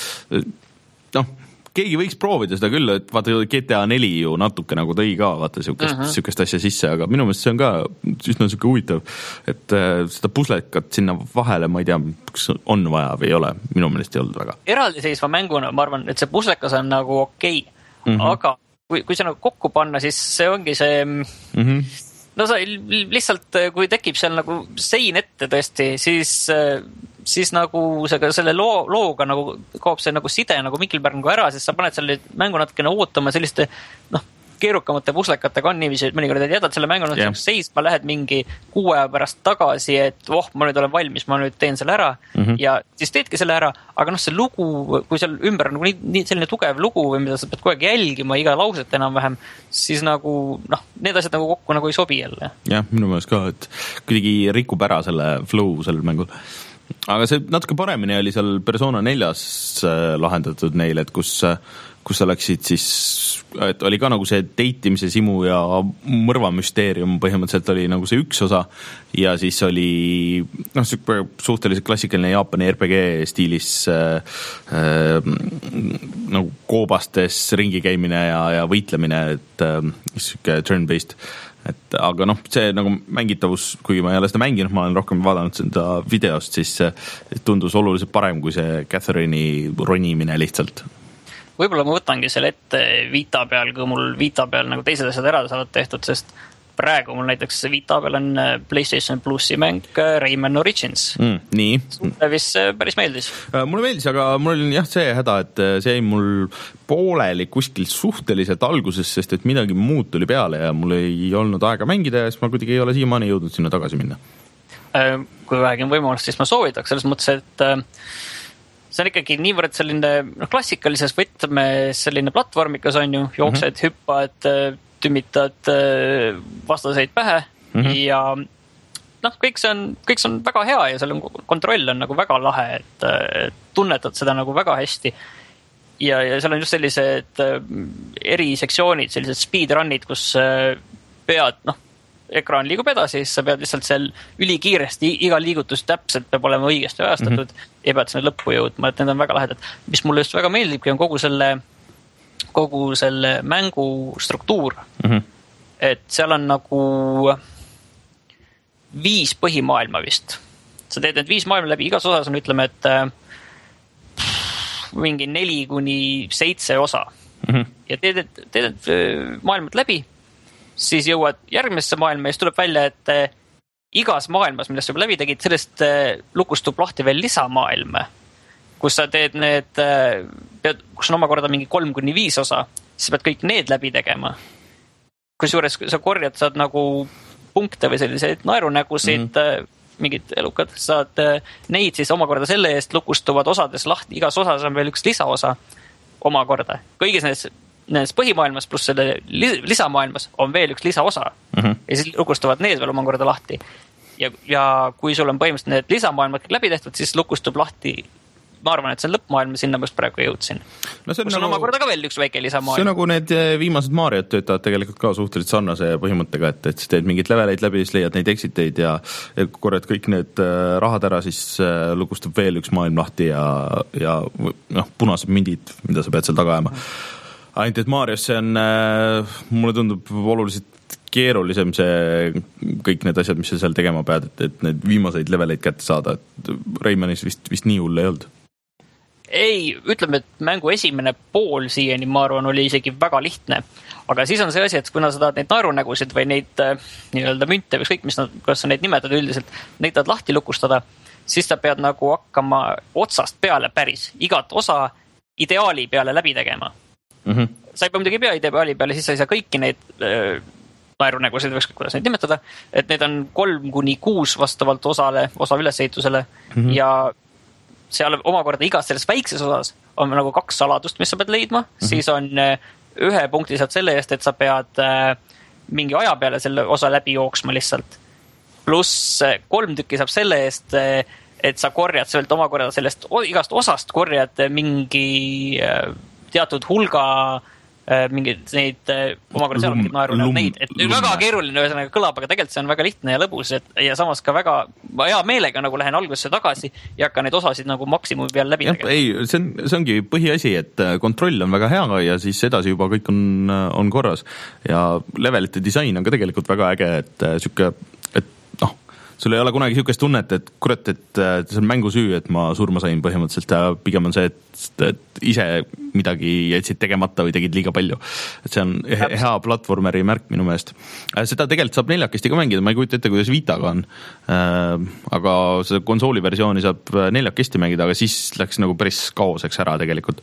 noh keegi võiks proovida seda küll, et vaata G T A neli ju natuke nagu tõi ka vaata siukest, uh-huh. siukest asja sisse, aga minu meelest see on ka üsna siuke huvitav, et äh, seda puslekat sinna vahele, ma ei tea, kas on vaja või ei ole, minu meelest ei olnud väga. Eraldiseisva mänguna, ma arvan, et see puslekas on nagu okei, okay, uh-huh. aga kui, kui see nagu kokku panna, siis see ongi see uh-huh. no sa lihtsalt, kui tekib seal nagu sein ette tõesti, siis siis nagu see, selle loo, looga nagu kaob see nagu side nagu mingil määral nagu ära, siis sa paned selle mängu natukene ootama selliste noh, keerukamate puslekatega on niiviisi, et mõnikord jätad selle mängu yeah. seisma, lähed mingi kuu aja pärast tagasi, et oh, ma nüüd olen valmis, ma nüüd teen selle ära mm-hmm. ja siis teedki selle ära, aga noh, see lugu, kui seal ümber on nagu nii, nii selline tugev lugu või mida sa pead kogu aeg jälgima iga lauset enam-vähem, siis nagu noh, need asjad nagu kokku nagu ei sobi jälle. Jah, minu meelest ka, et kuidagi rikub ära selle flow sellel mängul. Aga see natuke paremini oli seal Persona neljas lahendatud neil, et kus, kus sa läksid siis, et oli ka nagu see deitimise simu ja mõrvamüsteerium põhimõtteliselt oli nagu see üks osa ja siis oli noh, suhteliselt klassikaline Jaapani R P G stiilis äh, äh, nagu koobastes ringi käimine ja, ja võitlemine, et äh, siuke turn-based. Et, aga noh, see nagu mängitavus, kui ma ei ole seda mänginud, ma olen rohkem vaadanud seda videost, siis tundus oluliselt parem kui see Catherine'i ronimine lihtsalt. Võib-olla ma võtangi selle ette Vita peal, kui mul Vita peal nagu teised asjad ära saavad tehtud, sest praegu mul näiteks Vita peal on PlayStation Plusi mäng Rayman Origins. Mm, nii. Sulle vist päris meeldis. Mulle meeldis, aga mul oli jah see häda, et see jäi mul pooleli kuskil suhteliselt alguses, sest et midagi muud tuli peale ja mul ei olnud aega mängida ja siis ma kuidagi ei ole siiamaani jõudnud sinna tagasi minna. Kui vähegi on võimalust, siis ma soovitaks selles mõttes, et see on ikkagi niivõrd selline no, klassikalises võtmes selline platvormikas on ju, jooksed, mm-hmm. hüppad, tümitad vastaseid pähe mm-hmm. ja noh, kõik see on, kõik see on väga hea ja seal on kontroll on nagu väga lahe, et, et tunnetad seda nagu väga hästi ja, ja seal on just sellised erisektsioonid, sellised speedrunid, kus pead, noh, ekraan liigub edasi, siis sa pead lihtsalt seal ülikiiresti, iga liigutus täpselt peab olema õigesti ajastatud mm-hmm. ja pead sinna lõppu jõudma, et need on väga lahedad. Mis mulle just väga meeldibki, on kogu selle kogu selle mängu struktuur. Mm-hmm. Et seal on nagu viis põhimaailma vist. Sa teed need viis maailma läbi, igas osas on, ütleme, et pff, mingi neli kuni seitse osa. Mm-hmm. Ja teed, teed need maailmad läbi, siis jõuad järgmisse maailma ja siis tuleb välja, et igas maailmas, millest sa läbi tegid, sellest lukustub lahti veel lisamaailma, kus sa teed need, pead, kus on omakorda mingi kolm kuni viis osa, siis pead kõik need läbi tegema. Kusjuures sa korjad, saad nagu punkte või selliseid naerunägusid, mm-hmm. mingid elukad, saad neid siis omakorda selle eest lukustuvad osades lahti, igas osas on veel üks lisaosa omakorda. Kõigis nendes nendes põhimaailmas pluss selle lisamaailmas on veel üks lisaosa uh-huh. ja siis lukustavad need veel omakorda lahti. Ja, ja kui sul on põhimõtteliselt need lisamaailmad kõik läbi tehtud, siis lukustub lahti, ma arvan, et see on lõppmaailm, sinna just praegu jõudsin. No see on nagu, omakorda ka veel üks väike lisamaailm. See on nagu need viimased Mariot töötavad tegelikult ka suhteliselt sarnase põhimõttega, et, et teed mingid leveleid läbi, siis leiad neid exiteid ja, ja korjad kõik need rahad ära, siis lukustub veel üks maailm lahti ja, ja noh, punased mindid, mida sa pead seal taga ajama. Ainult, et Marios see on, mulle tundub oluliselt keerulisem see kõik need asjad, mis sa seal tegema pead, et, et need viimaseid leveleid kätte saada, et Raymanis vist, vist nii hull ei olnud. Ei, ütleme, et mängu esimene pool siiani, ma arvan, oli isegi väga lihtne. Aga siis on see asi, et kuna sa tahad neid naerunägusid või neid nii-öelda münte või kõik, mis nad, kuidas sa neid nimetad üldiselt, neid tahad lahti lukustada, siis sa pead nagu hakkama otsast peale päris igat osa ideaali peale läbi tegema. Mm-hmm. Sa ei pea midagi pea ideaali peale, siis sa ei saa kõiki neid äh, naerunägusid või kuidas neid nimetada, et need on kolm kuni kuus vastavalt osale, osa ülesehitusele mm-hmm. ja seal omakorda igas selles väikses osas on nagu kaks saladust, mis sa pead leidma, mm-hmm. siis on ühe punkti saad selle eest, et sa pead mingi aja peale selle osa läbi jooksma lihtsalt. Pluss kolm tükki saab selle eest, et sa korjad sealt omakorda sellest igast osast korjad mingi teatud hulga mingid neid omakorda seal on mingid naerunäod neid, et lum, väga keeruline ühesõnaga kõlab, aga tegelikult see on väga lihtne ja lõbus et, ja samas ka väga hea meelega nagu lähen algusesse tagasi ja hakka neid osasid nagu maksimumi peal läbi tegema. Ei, see, on, see ongi põhiasi, et kontroll on väga hea ja siis edasi juba kõik on, on korras ja levelite disain on ka tegelikult väga äge, et sükke, et noh, sul ei ole kunagi sükest tunnet, et kurat, et see on mängu süü, et ma surma sain põhimõtteliselt ja pigem on see, et, et ise midagi jätsid tegemata või tegid liiga palju. Et see on hea platvormeri märk minu meelest. Seda tegelikult saab neljakesti ka mängida, ma ei kujuta ette, kuidas Vitaga on. Aga seda konsooli versiooni saab neljakesti mängida, aga siis läks nagu päris kaoseks ära tegelikult.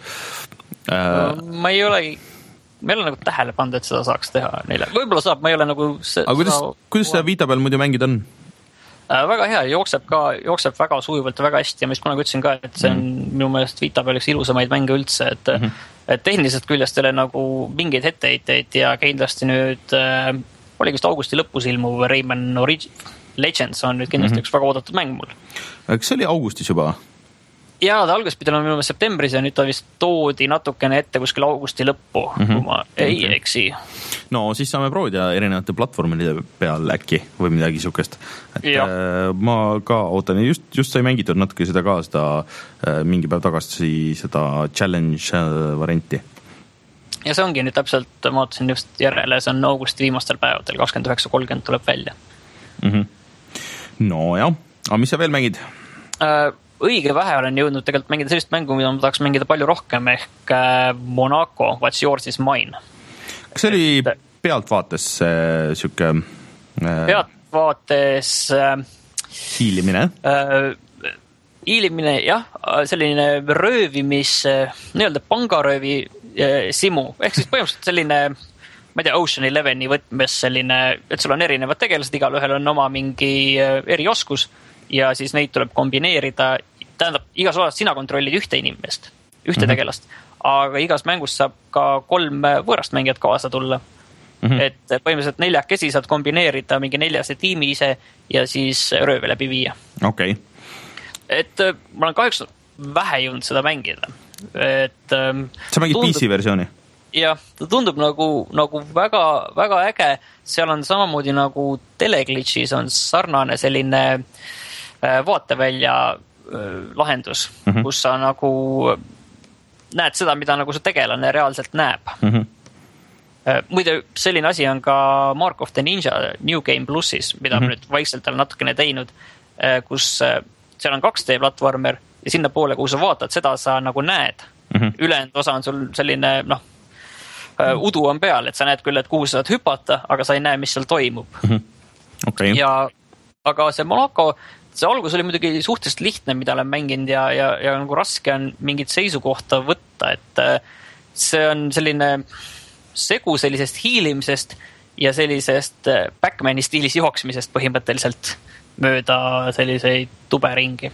No, ma ei olegi meil on nagu tähele pannud, et seda saaks teha neile. Võib-olla saab, ma ei ole nagu see, aga kuidas, seda... kuidas seda Vita peal muidu mängida on? Väga hea, jookseb ka, jookseb väga sujuvalt ja väga hästi ja mis kunagi ütlesin ka, et see on mm. minu meelest Vita peal üks ilusamaid mänge üldse, et, mm-hmm. et tehniliselt küljest teile nagu mingeid etteheiteid ja kindlasti nüüd äh, oli vist augusti lõpus ilmuv Rayman Origin Legends on nüüd kindlasti mm-hmm. üks väga oodatud mäng mul. Kas see oli augustis juba? Jaa, ta alguses pidi olema minu meelest septembris ja nüüd ta vist toodi natukene ette kuskil augusti lõppu, mm-hmm. kui ma ei okay. eksi. No siis saame proovida erinevate platvormide peal äkki või midagi sukest. Et äh, ma ka ootan, just, just sai mängitud natuke seda ka, seda äh, mingi päev tagasi seda challenge varianti. Ja see ongi nüüd täpselt, ma ootasin just järele, see on augusti viimastel päevadel, kakskümmend üheksa kolmkümmend tuleb välja. Mm-hmm. No jah, aga mis sa veel mängid? Äh, õige vähe olen jõudnud tegelikult mängida sellist mängu, mida ma tahaks mängida palju rohkem, ehk Monaco, What's Yours is Mine. Kas see oli et, pealtvaates äh, süke... Äh, pealtvaates... Äh, hiilimine? Äh, hiilimine, jah, selline röövimis, nii-öelda pangaröövi äh, simu, ehk siis põhimõtteliselt selline, ma ei tea, Ocean Eleveni võtmes selline, et sul on erinevad tegelased, igal ühel on oma mingi äh, erioskus ja siis neid tuleb kombineerida. Tähendab, igas osas sina kontrollid ühte inimest, ühte mm-hmm. tegelast, aga igas mängus saab ka kolm võõrast mängijat kaasa tulla. Mm-hmm. Et põhimõtteliselt neljakesi saad kombineerida mingi neljase tiimi ise ja siis rööve läbi viia. Okay. Et ma olen kahjuks vähe jõudnud seda mängida. Et, sa mängid tundub, P C versiooni? Jah, ta tundub nagu, nagu väga, väga äge. Seal on samamoodi nagu Teleglitchis on sarnane selline vaatevälja lahendus, mm-hmm. kus sa nagu näed seda, mida nagu see tegelane reaalselt näeb. Mm-hmm. Muide, selline asi on ka Mark of the Ninja New Game Plussis, mida mm-hmm. ma nüüd vaikselt olen natukene teinud, kus seal on kaks D platvormer ja sinna poole, kuhu sa vaatad, seda sa nagu näed. Mm-hmm. Ülejäänud osa on sul selline, noh, udu on peal, et sa näed küll, et kuhu sa saad hüpata, aga sa ei näe, mis seal toimub. Mm-hmm. Okay. Ja, aga see Monaco see algus oli muidugi suhteliselt lihtne, mida olen mänginud ja, ja, ja nagu raske on mingit seisukohta võtta, et see on selline segu sellisest hiilimisest ja sellisest Backmani stiilis jooksmisest põhimõtteliselt mööda selliseid tuberingi.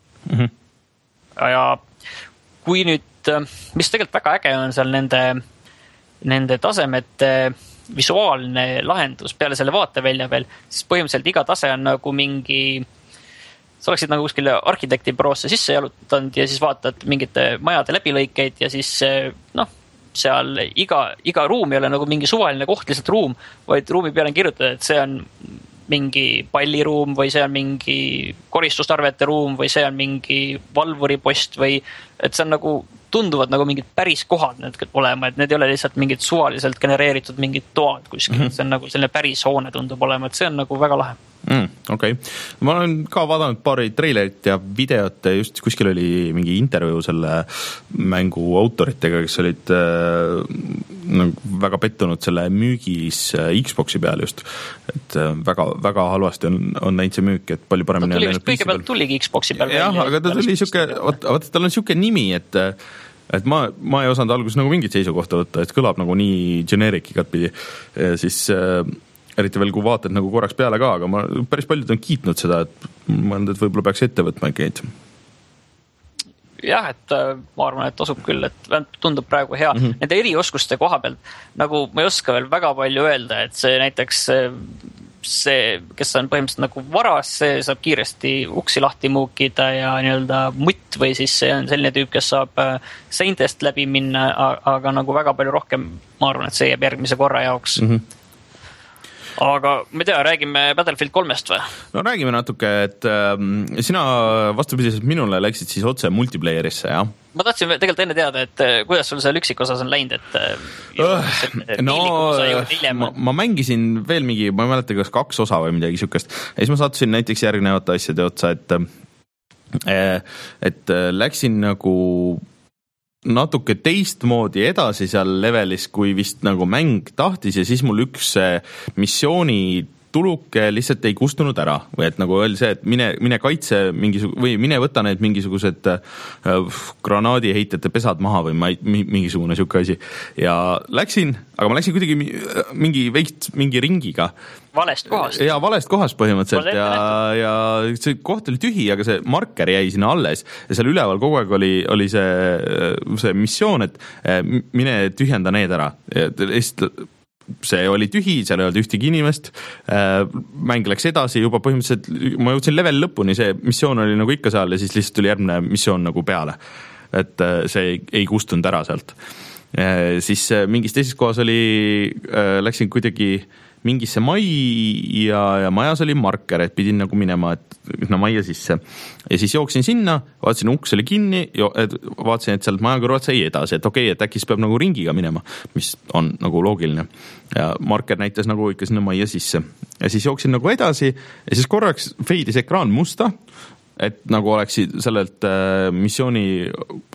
Mm-hmm. Ja kui nüüd, mis tegelikult väga äge on seal nende nende tasemete visuaalne lahendus peale selle vaatevälja veel, siis põhimõtteliselt iga tase on nagu mingi, sa oleksid nagu kuskil arhitektibüroosse sisse jalutanud ja siis vaatad mingite majade läbilõikeid ja siis noh, seal iga, iga ruum ei ole nagu mingi suvaline koht, lihtsalt ruum, vaid ruumi peale on kirjutatud, et see on mingi palliruum või see on mingi koristustarvete ruum või see on mingi valvuripost või et see on nagu tunduvad nagu mingid päris kohad need olema, et need ei ole lihtsalt mingid suvaliselt genereeritud mingid toad kuskil, mm -hmm. see on nagu selline päris hoone tundub olema, et see on nagu väga lahe. Mm, okei, okay. Ma olen ka vaadanud paari treilerit ja videot, just kuskil oli mingi intervjuu selle mängu autoritega, kes olid äh, nagu väga pettunud selle müügis äh, Xboxi peal just, et äh, väga, väga halvasti on, on näinud see müük, et palju paremini ta tuli vist kõigepealt tuligi Xboxi peal jah, välja, aga ta tuli siuke, vaata tal on siuke nimi, et et ma, ma ei osanud alguses nagu mingit seisukohta võtta, et kõlab nagu nii generic igat pidi, siis äh, eriti veel, kui vaatad nagu korraks peale ka, aga ma päris paljud on kiitnud seda, et ma arvan, et võib-olla peaks ette võtma ikka neid. Jah, et ma arvan, et tasub küll, et tundub praegu hea. Mm -hmm. Nende erioskuste koha pealt, nagu ma ei oska veel väga palju öelda, et see näiteks see, kes on põhimõtteliselt nagu varas, see saab kiiresti uksi lahti muukida ja nii-öelda mutt või siis see on selline tüüp, kes saab seintest läbi minna, aga nagu väga palju rohkem, ma arvan, et see jääb järgmise korra jaoks. Mm -hmm. Aga ma ei tea, räägime Battlefield kolmest või? No räägime natuke, et äh, sina vastupidiselt minule läksid siis otse multiplayerisse, jah? Ma tahtsin tegelikult enne teada, et kuidas sul seal üksikosas on läinud, et uh, no ma, ma mängisin veel mingi, ma ei mäleta, kas kaks osa või midagi siukest. Ja siis ma sattusin näiteks järgnevate asjade otsa, et et läksin nagu natuke teistmoodi edasi seal levelis, kui vist nagu mäng tahtis ja siis mul üks missiooni tuluke lihtsalt ei kustunud ära või et nagu oli see, et mine, mine kaitse mingisugune või mine võta need mingisugused äh, granaadiheitjate pesad maha või ma ei, mingisugune siuke asi ja läksin, aga ma läksin kuidagi mingi veits mingi ringiga valest kohast. Ja valest kohast põhimõtteliselt ja, ja see koht oli tühi, aga see marker jäi sinna alles ja seal üleval kogu aeg oli, oli see, see missioon, et mine tühjenda need ära ja lihtsalt see oli tühi, seal ei olnud ühtegi inimest, mäng läks edasi juba põhimõtteliselt, ma jõudsin level lõpuni, see missioon oli nagu ikka seal ja siis lihtsalt tuli järgmine missioon nagu peale, et see ei, ei kustunud ära sealt. Siis mingis teises kohas oli, läksin kuidagi mingisse mai ja, ja majas oli marker, et pidin nagu minema, et no majja sisse. Ja siis jooksin sinna, vaatasin, uks oli kinni, vaatasin, et sealt maja kõrvalt sai edasi, et okei, et äkki siis peab nagu ringiga minema, mis on nagu loogiline. Ja marker näitas nagu ikka sinna majja sisse. Ja siis jooksin nagu edasi ja siis korraks feidis ekraan musta, et nagu oleks sellelt äh, missiooni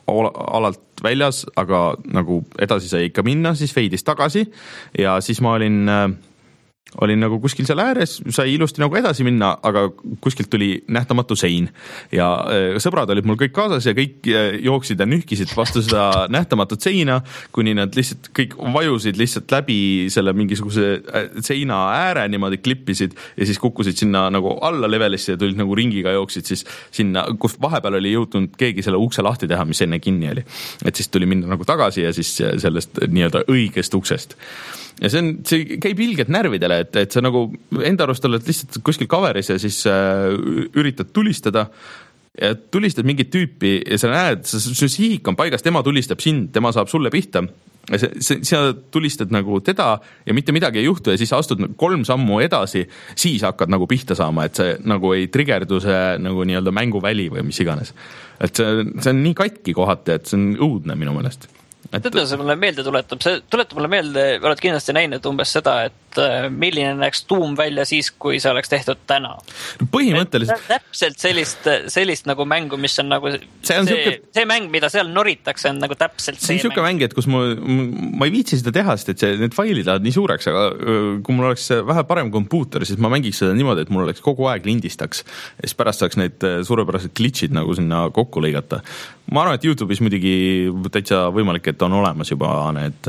alalt väljas, aga nagu edasi sai ikka minna, siis feidis tagasi ja siis ma olin... Äh, olin nagu kuskil seal ääres, sai ilusti nagu edasi minna, aga kuskilt tuli nähtamatu sein ja sõbrad olid mul kõik kaasas ja kõik jooksid ja nühkisid vastu seda nähtamatut seina, kuni nad lihtsalt kõik vajusid lihtsalt läbi selle mingisuguse seina ääre niimoodi klippisid ja siis kukkusid sinna nagu alla levelisse ja tulid nagu ringiga jooksid siis sinna, kus vahepeal oli jõudnud keegi selle ukse lahti teha, mis enne kinni oli. Et siis tuli minna nagu tagasi ja siis sellest nii-öelda õigest uksest. Ja see, on, see käib ilgelt närvidele, et, et sa nagu enda arust oled lihtsalt kuskil kaveris ja siis äh, üritad tulistada ja tulistad mingit tüüpi ja sa näed, su sihik on paigas, tema tulistab sind, tema saab sulle pihta ja see, see, sa tulistad nagu teda ja mitte midagi ei juhtu ja siis astud kolm sammu edasi, siis hakkad nagu pihta saama, et see nagu ei trigerdu see nagu nii-öelda mänguväli või mis iganes. Et see, see on nii katki kohati, et see on õudne minu meelest. Teda see mulle meelde tuletab, see tuletab mulle meelde, oled kindlasti näinud umbes seda, et milline näeks Doom välja siis, kui see oleks tehtud täna. Põhimõtteliselt. Täpselt sellist, sellist nagu mängu, mis on nagu see, see, see, süke... see mäng, mida seal noritakse, on nagu täpselt see, see mäng. mäng, et kus ma, ma ei viitsi seda teha, sest et see, need failid lähevad nii suureks, aga kui mul oleks vähe parem kompuuter, siis ma mängiks seda niimoodi, et mul oleks kogu aeg lindistaks ja siis pärast saaks need suurepärased glitchid nagu sinna kokku lõigata. Ma arvan, et YouTube'is muidugi täitsa võimalik, et on olemas juba need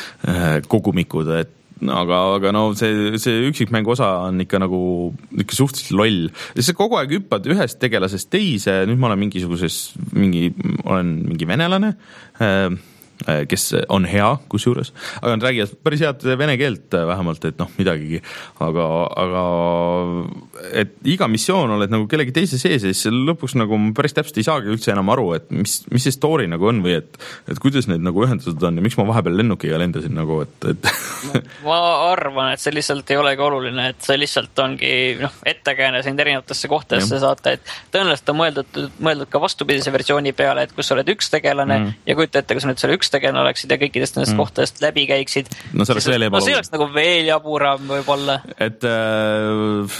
kogumikud, et aga, aga no see, see üksikmängu osa on ikka nagu ikka suhteliselt loll. Sa kogu aeg hüppad ühest tegelasest teise, nüüd ma olen mingisuguses, mingi, olen mingi venelane, kes on hea kusjuures, aga nad räägivad päris head vene keelt vähemalt, et noh, midagigi, aga, aga et iga missioon oled nagu kellegi teise sees ja siis lõpuks nagu päris täpselt ei saagi üldse enam aru, et mis, mis see story nagu on või et, et kuidas need nagu ühendatud on ja miks ma vahepeal lennukiga lendasin nagu, et, et... ma arvan, et see lihtsalt ei olegi oluline, et see lihtsalt ongi noh, ettekääne sind erinevatesse kohtadesse saata, et tõenäoliselt on mõeldud, mõeldud ka vastupidise versiooni peale, et kus sa oled üks tegelane mm. ja kujuta ette, kui sa nüüd selle üks tegelane oleksid ja kõikidest nendest mm. kohtadest läbi käiksid. No see oleks veel ebalugu. No see oleks nagu veel jaburam võib-olla. Et äh,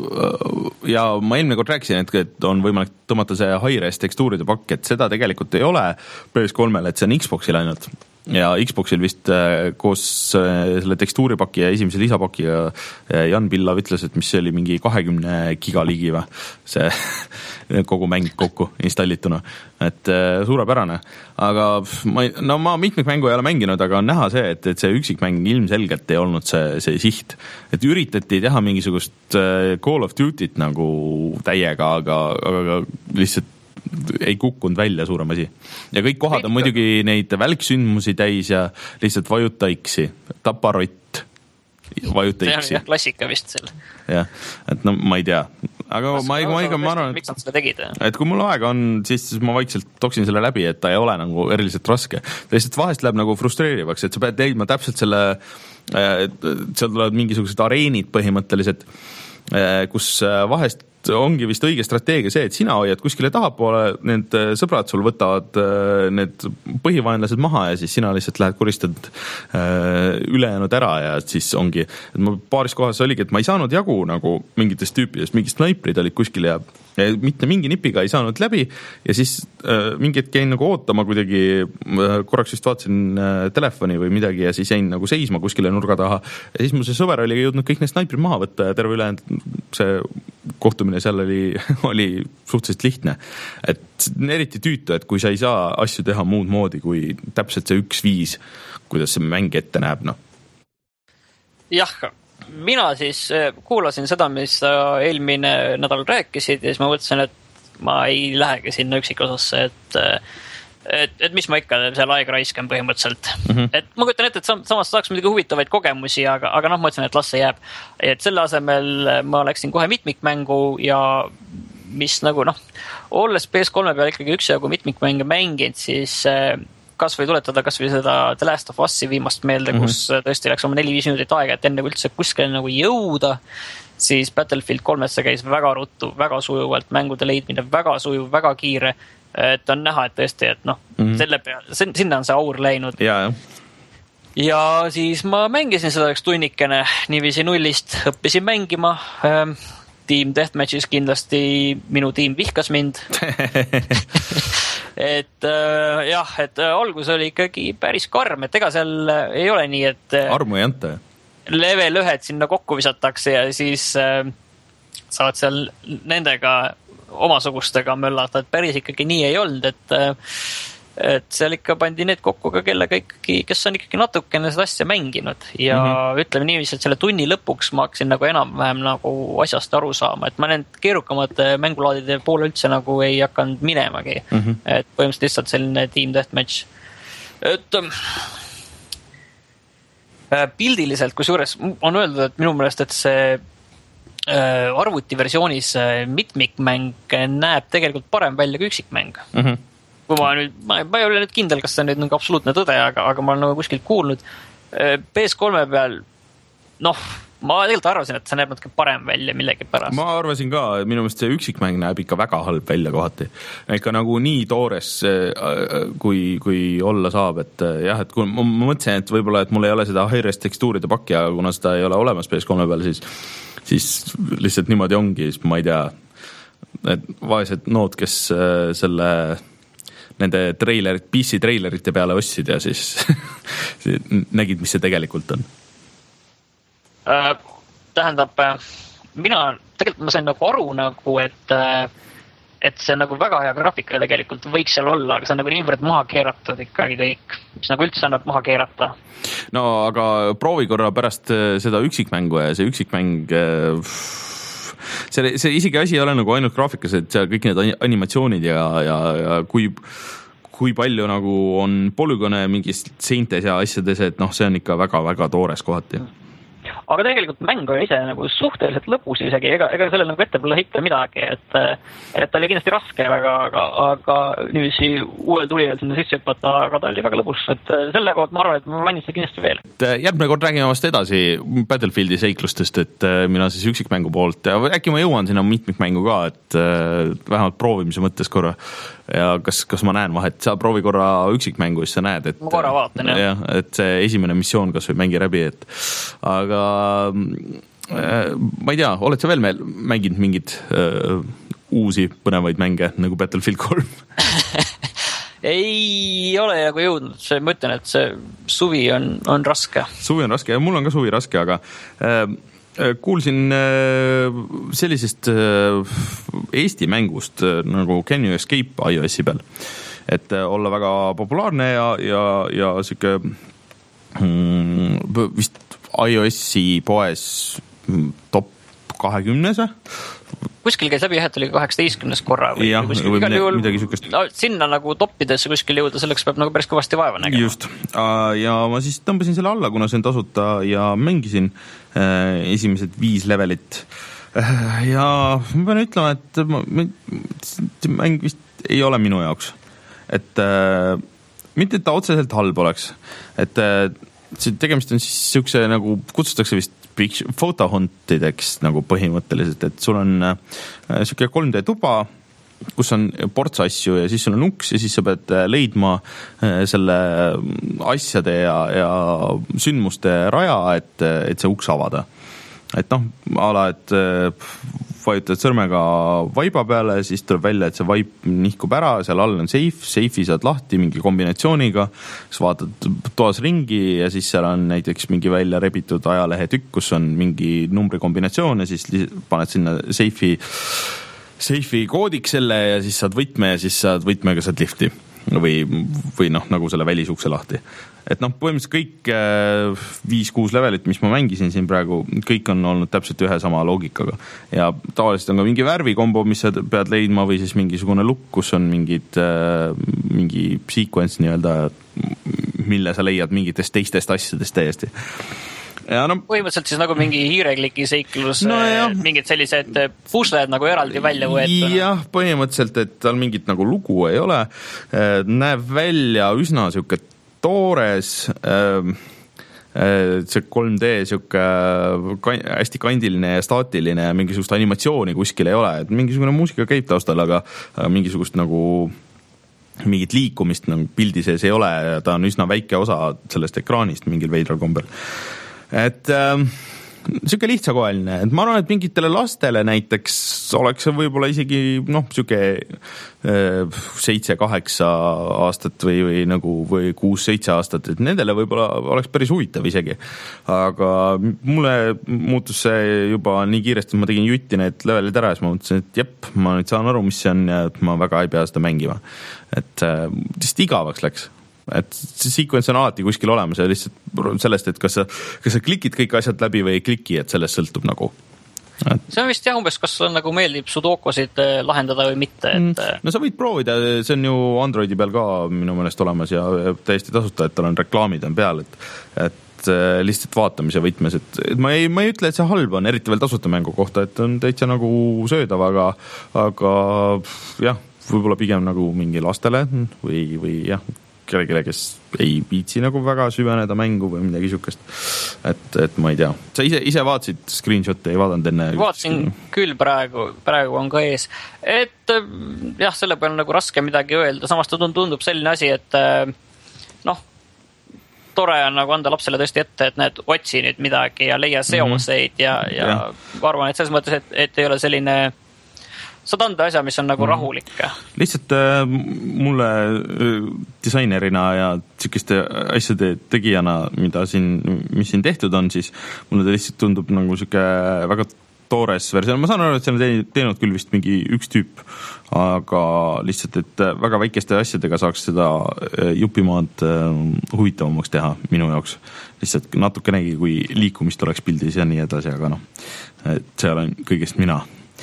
ja ma eelmine kord rääkisin, et, et on võimalik tõmmata see high-res tekstuuride pakk, et seda tegelikult ei ole P S kolmele, et see on Xboxil ainult. Ja Xboxil vist koos selle tekstuuripaki ja esimese lisapakiga Jan Pillav ütles, et mis see oli mingi kahekümne giga ligi või see kogu mäng kokku installituna, et suurepärane, aga ma, no ma mitmikmängu ei ole mänginud, aga on näha see, et, et see üksikmäng ilmselgelt ei olnud see, see siht, et üritati teha mingisugust Call of Duty't nagu täiega, aga, aga lihtsalt ei kukkunud välja suurem asi. Ja kõik kohad on muidugi neid välksündmusi täis ja lihtsalt vajuta X-i, tapa rott, vajuta X-i. See on jah klassika vist seal. Jah, et no ma ei tea. Aga Kas, ma, ma, ma, ma arvan, miks nad seda tegid? Et kui mul aega on, siis, siis ma vaikselt toksin selle läbi, et ta ei ole nagu eriliselt raske. Lihtsalt vahest läheb nagu frustreerivaks, et sa pead leidma täpselt selle, seal tulevad mingisugused areenid põhimõtteliselt, kus vahest ongi vist õige strateegia see, et sina hoiad kuskile tahapoole, need sõbrad sul võtavad need põhivaenlased maha ja siis sina lihtsalt lähed kuristad ülejäänud ära ja siis ongi, et ma paaris kohas oligi, et ma ei saanud jagu nagu mingitest tüüpidest, mingid snaiprid olid kuskil ja ja mitte mingi nipiga ei saanud läbi ja siis äh, mingit käin nagu ootama kuidagi, äh, korraks vist vaatasin äh, telefoni või midagi ja siis jäin nagu seisma kuskile nurga taha ja siis mu see sõber oli jõudnud kõik need snaiprid maha võtta ja terve ülejäänud see kohtumine seal oli, oli suhteliselt lihtne. Et eriti tüütu, et kui sa ei saa asju teha muud moodi kui täpselt see üks viis, kuidas see mäng ette näeb, noh. Jah, mina siis kuulasin seda, mis eelmine nädal rääkisid ja siis ma mõtlesin, et ma ei lähegi sinna üksikosasse, et, et, et mis ma ikka seal aega raiskan põhimõtteliselt. Mm-hmm. Et ma kujutan ette, et samas saaks midagi huvitavaid kogemusi, aga, aga noh, ma mõtlesin, et las see jääb. Et selle asemel ma läksin kohe mitmikmängu ja mis nagu noh, olles P S kolme peal ikkagi üks jagu mitmikmänge mänginud, siis kas või tuletada kas või seda The Last of Us'i viimast meelde, kus mm-hmm. tõesti läks oma neli-viis minutit aega, et enne kui üldse kuskile nagu jõuda, siis Battlefield kolmesse käis väga ruttu, väga sujuvalt, mängude leidmine väga sujuv, väga kiire, et on näha, et tõesti, et noh, mm-hmm. selle peale, sinna on see aur läinud. Ja, ja. ja siis ma mängisin seda üks tunnikene niiviisi nullist, õppisin mängima. Team Deathmatchis kindlasti minu tiim vihkas mind. et äh, jah, et algus oli ikkagi päris karm, et ega seal ei ole nii, et armu ei anta. Level ühed sinna kokku visatakse ja siis äh, saad seal nendega omasugustega möllata, et päris ikkagi nii ei olnud, et äh, et seal ikka pandi need kokku ka kellega ikkagi, kes on ikkagi natukene seda asja mänginud ja mm-hmm. ütleme niiviisi, et selle tunni lõpuks ma hakkasin nagu enam-vähem nagu asjast aru saama, et ma need keerukamate mängulaadide poole üldse nagu ei hakanud minemagi, mm-hmm. et põhimõtteliselt lihtsalt selline Team Deathmatch, et äh, pildiliselt kusjuures on öeldud, et minu meelest, et see äh, arvutiversioonis äh, mitmikmäng näeb tegelikult parem välja kui üksikmäng. Mm-hmm. Kui ma nüüd, ma, ma ei ole nüüd kindel, kas see on nüüd nagu absoluutne tõde, aga, aga ma olen nagu kuskilt kuulnud. P S kolme peal, noh, ma tegelikult arvasin, et see näeb natuke parem välja millegi pärast. Ma arvasin ka, et minu meelest see üksikmäng näeb ikka väga halb välja kohati. Ikka nagu nii toores, kui, kui olla saab, et jah, et kui ma mõtlesin, et võib-olla, et mul ei ole seda high-res tekstuuride pakki, aga kuna seda ei ole olemas P S kolme peal, siis, siis lihtsalt niimoodi ongi, siis ma ei tea, et vaesed nood, kes selle nende treilerit, P C treilerite peale ostsid ja siis nägid, mis see tegelikult on. Äh, tähendab, mina tegelikult ma sain nagu aru nagu, et, et see nagu väga hea graafika tegelikult võiks seal olla, aga see on nagu niivõrd maha keeratud ikkagi kõik, mis nagu üldse annab maha keerata. No aga proovi korra pärast seda üksikmängu ja see üksikmäng see, see isegi asi ei ole nagu ainult graafikas, et kõik need animatsioonid ja, ja, ja kui, kui palju nagu on polügoone mingis seintes ja asjades, et noh, see on ikka väga-väga toores kohati. Aga tegelikult mäng on ise nagu suhteliselt lõpus isegi, ega, ega sellel nagu ette pole heita midagi, et, et ta oli kindlasti raske, aga, aga, aga nüüdsi uuel tulijal sinna sisse hüpata, aga ta oli väga lõbus, et selle kood ma arvan, et ma mainin seda kindlasti veel. Järgmine kord räägime vast edasi Battlefieldi seiklustest, et mina siis üksikmängu poolt ja äkki ma jõuan sinna mitmikmängu ka, et vähemalt proovimise mõttes korra ja kas, kas ma näen vahet, sa proovi korra üksikmängu, siis sa näed, et ma korra vaatan, jah. jah, et see esimene missioon kas või mängi läbi, et aga ma ei tea, oled sa veel meil mänginud mingid uh, uusi põnevaid mänge nagu Battlefield kolm? Ei ole nagu jõudnud, see, ma ütlen, et see suvi on, on raske. Suvi on raske ja mul on ka suvi raske, aga uh, kuulsin uh, sellisest uh, Eesti mängust uh, nagu Can You Escape iOS-i peal, et uh, olla väga populaarne ja, ja, ja siuke mm, vist iOS-i poes top kahekümnes kuskil käis läbi, et oli kaheksateistkümnes korra või, ja, kuskil, või midagi, juhul, midagi sükest. No, sinna nagu toppidesse kuskil jõuda, selleks peab nagu päris kõvasti vaeva nägema. Just, ja ma siis tõmbasin selle alla, kuna see on tasuta ja mängisin äh, esimesed viis levelit äh, ja ma pean ütlema, et ma, see mäng vist ei ole minu jaoks, et äh, mitte, et ta otseselt halb oleks, et äh, see tegemist on siis siukse nagu kutsutakse vist fotohuntideks nagu põhimõtteliselt, et sul on äh, siuke kolm D tuba, kus on ports asju ja siis sul on uks ja siis sa pead leidma äh, selle asjade ja, ja sündmuste raja, et, et see uks avada. Et noh, ala, et vajutad sõrmega vaiba peale, siis tuleb välja, et see vaip nihkub ära, seal all on safe, safe'i saad lahti mingi kombinatsiooniga, siis vaatad toas ringi ja siis seal on näiteks mingi välja rebitud ajalehe tükk, kus on mingi numbri kombinatsioon ja siis paned sinna safe'i, safe'i koodiks selle ja siis saad võtme ja siis saad võtmega saad lifti või, või noh, nagu selle välisukse lahti. Et noh, põhimõtteliselt kõik viis-kuus levelit, mis ma mängisin siin praegu, kõik on olnud täpselt ühe sama loogikaga. Ja tavaliselt on ka mingi värvikombo, mis sa pead leidma või siis mingisugune lukk, kus on mingid, mingi sequence nii-öelda, mille sa leiad mingitest teistest asjadest täiesti. Ja no, põhimõtteliselt siis nagu mingi hiirekliki seiklus, no, mingid sellised pusled nagu eraldi välja võetud. Jah, põhimõtteliselt, et tal mingit nagu lugu ei ole. Näeb välja üsna siuke toores, see kolm D siuke hästi kandiline ja staatiline ja mingisugust animatsiooni kuskil ei ole, et mingisugune muusika käib taustal, aga mingisugust nagu mingit liikumist nagu pildi sees ei ole ja ta on üsna väike osa sellest ekraanist mingil veidral kombel. Et äh, siuke lihtsakoeline, et ma arvan, et mingitele lastele näiteks oleks see võib-olla isegi noh, siuke äh, seitse-kaheksa aastat või, või nagu või kuus-seitse aastat, et nendele võib-olla oleks päris huvitav isegi. Aga mulle muutus see juba nii kiiresti, et ma tegin jutti need levelid ära ja siis ma mõtlesin, et jep, ma nüüd saan aru, mis see on ja et ma väga ei pea seda mängima. Et äh, lihtsalt igavaks läks. Et see sequence on alati kuskil olemas ja lihtsalt sellest, et kas sa, kas sa klikid kõik asjad läbi või ei kliki, et sellest sõltub nagu. Et... see on vist jah umbes, kas on nagu meeldib sudokosid lahendada või mitte. Et... no sa võid proovida, see on ju Androidi peal ka minu meelest olemas ja täiesti tasuta, et tal on reklaamid on peal, et, et lihtsalt vaatamise võtmes, et, et ma, ei, ma ei ütle, et see halb on, eriti veel tasuta mängu kohta, et on täitsa nagu söödav, aga, aga jah, võib-olla pigem nagu mingi lastele või, või jah, kellelegi, kes ei viitsi nagu väga süveneda mängu või midagi sükest. Et, et ma ei tea. Sa ise, ise vaatasid screenshot'e, ei vaadanud enne? Vaatasin küll praegu, praegu on ka ees. Et jah, selle peal on nagu raske midagi öelda. Samas ta tundub selline asi, et noh, tore on nagu anda lapsele tõesti ette, et need otsi nüüd midagi ja leia seoseid ja, ja, ja. Ma arvan, et selles mõttes, et, et ei ole selline saad anda asja, mis on nagu rahulik. Lihtsalt äh, mulle äh, disainerina ja sükeste asjade tegijana, mida siin, mis siin tehtud on, siis mulle ta lihtsalt tundub nagu süke väga toores versioon. Ma saan aru, et see on teinud küll vist mingi üks tüüp, aga lihtsalt, et väga väikeste asjadega saaks seda jupimaad äh, huvitavamaks teha minu jaoks. Lihtsalt natukenegi, kui liikumist oleks pildis ja nii edasi, aga noh, et see olen kõigest mina.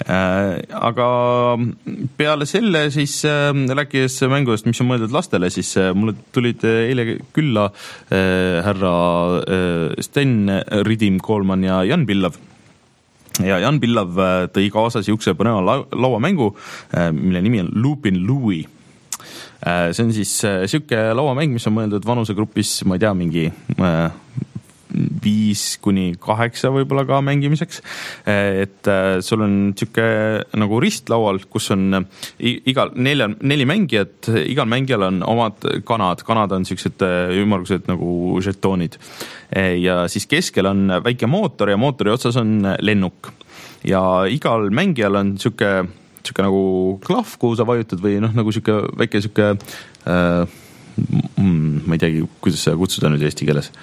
Aga peale selle siis rääkides mängudest, mis on mõeldud lastele, siis mulle tulid eile külla härra Sten Ridim Koolman ja Jan Pillav. Ja Jan Pillav tõi kaasa siukse põneva lauamängu, mille nimi on Loopin' Louie. See on siis siuke lauamäng, mis on mõeldud vanusegrupis, ma ei tea, mingi viis kuni kaheksa võib-olla ka mängimiseks, et sul on siuke nagu ristlaual, kus on igal nelja, neli mängijat, igal mängijal on omad kanad, kanad on siuksed ümmargused nagu žetoonid ja siis keskel on väike mootor ja mootori otsas on lennuk ja igal mängijal on siuke, siuke nagu klahv, kuhu sa vajutad või noh, nagu siuke väike siuke äh, ma ei teagi, kuidas seda kutsuda nüüd eesti keeles.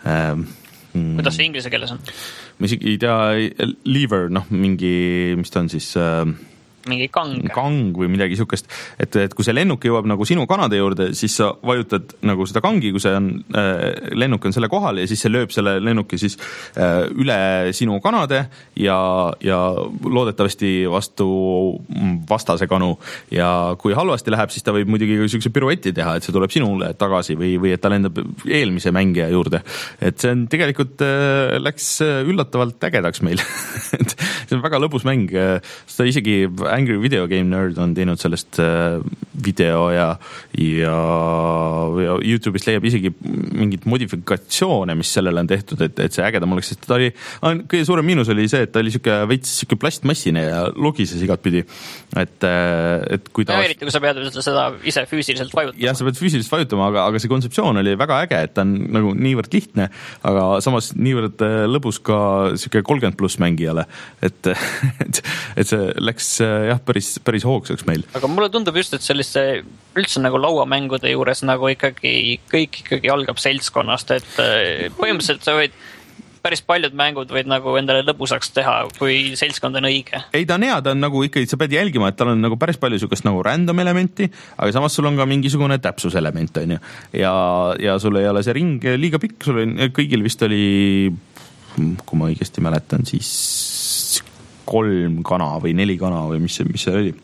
Kuidas see inglise keeles on? Ma isegi ei tea, lever, noh, mingi, mis ta on siis... mingi kang. Kang või midagi siukest, et, et kui see lennuk jõuab nagu sinu kanade juurde, siis sa vajutad nagu seda kangi, kui see on, äh, lennuk on selle kohal ja siis see lööb selle lennuki siis äh, üle sinu kanade ja, ja loodetavasti vastu vastase kanu ja kui halvasti läheb, siis ta võib muidugi siukse pirueti teha, et see tuleb sinule tagasi või, või et ta lendab eelmise mängija juurde. Et see on tegelikult äh, läks üllatavalt ägedaks meil et see on väga lõbus mäng, seda isegi Angry Video Game Nerd on teinud sellest video ja, ja, ja YouTube'ist leiab isegi mingid modifikatsioone, mis sellele on tehtud, et, et see ägedam oleks, sest ta oli, kõige suurem miinus oli see, et ta oli siuke veits siuke plastmassine ja logises igat pidi, et, et kui ta... Ja eriti, kui sa pead seda ise füüsiliselt vajutama. Jah, sa pead füüsiliselt vajutama, aga, aga see kontseptsioon oli väga äge, et ta on nagu niivõrd lihtne, aga samas niivõrd lõbus ka siuke kolmkümmend pluss mängijale, et, et, et see läks jah, päris, päris hoogsaks meil. Aga mulle tundub just, et selliste üldse nagu lauamängude juures nagu ikkagi kõik ikkagi algab seltskonnast, et põhimõtteliselt sa võid päris paljud mängud võid nagu endale lõbusaks teha, kui seltskond on õige. Ei, ta on hea, ta on nagu ikkagi, sa pead jälgima, et tal on nagu päris palju sukast nagu random elementi, aga samas sul on ka mingisugune täpsuselement, on ju. Ja, ja sul ei ole see ring liiga pikk, sul on, kõigil vist oli, kui ma õigesti mäletan, siis kolm kana või neli kana või mis, mis see oli.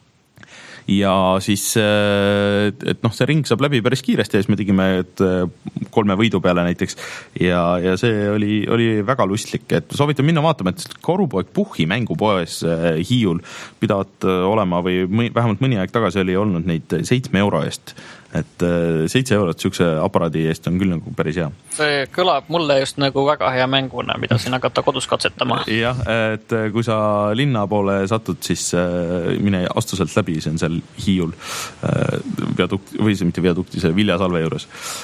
Ja siis, et noh, see ring saab läbi päris kiiresti ja siis me tegime et kolme võidu peale näiteks ja, ja see oli, oli väga lustlik, et soovitan minna vaatama, et Korupoeg Puhhi mängupoes Hiiul pidavat olema või mõni, vähemalt mõni aeg tagasi oli olnud neid seitsme euro eest, et seitse eurot siukse aparaadi eest on küll nagu päris hea. See kõlab mulle just nagu väga hea mänguna, mida siin hakata kodus katsetama. Jah, et kui sa linna poole satud, siis mine astu sealt läbi, see on seal Hiiul viadukt, või see mitte viadukti, see Viljasalve juures.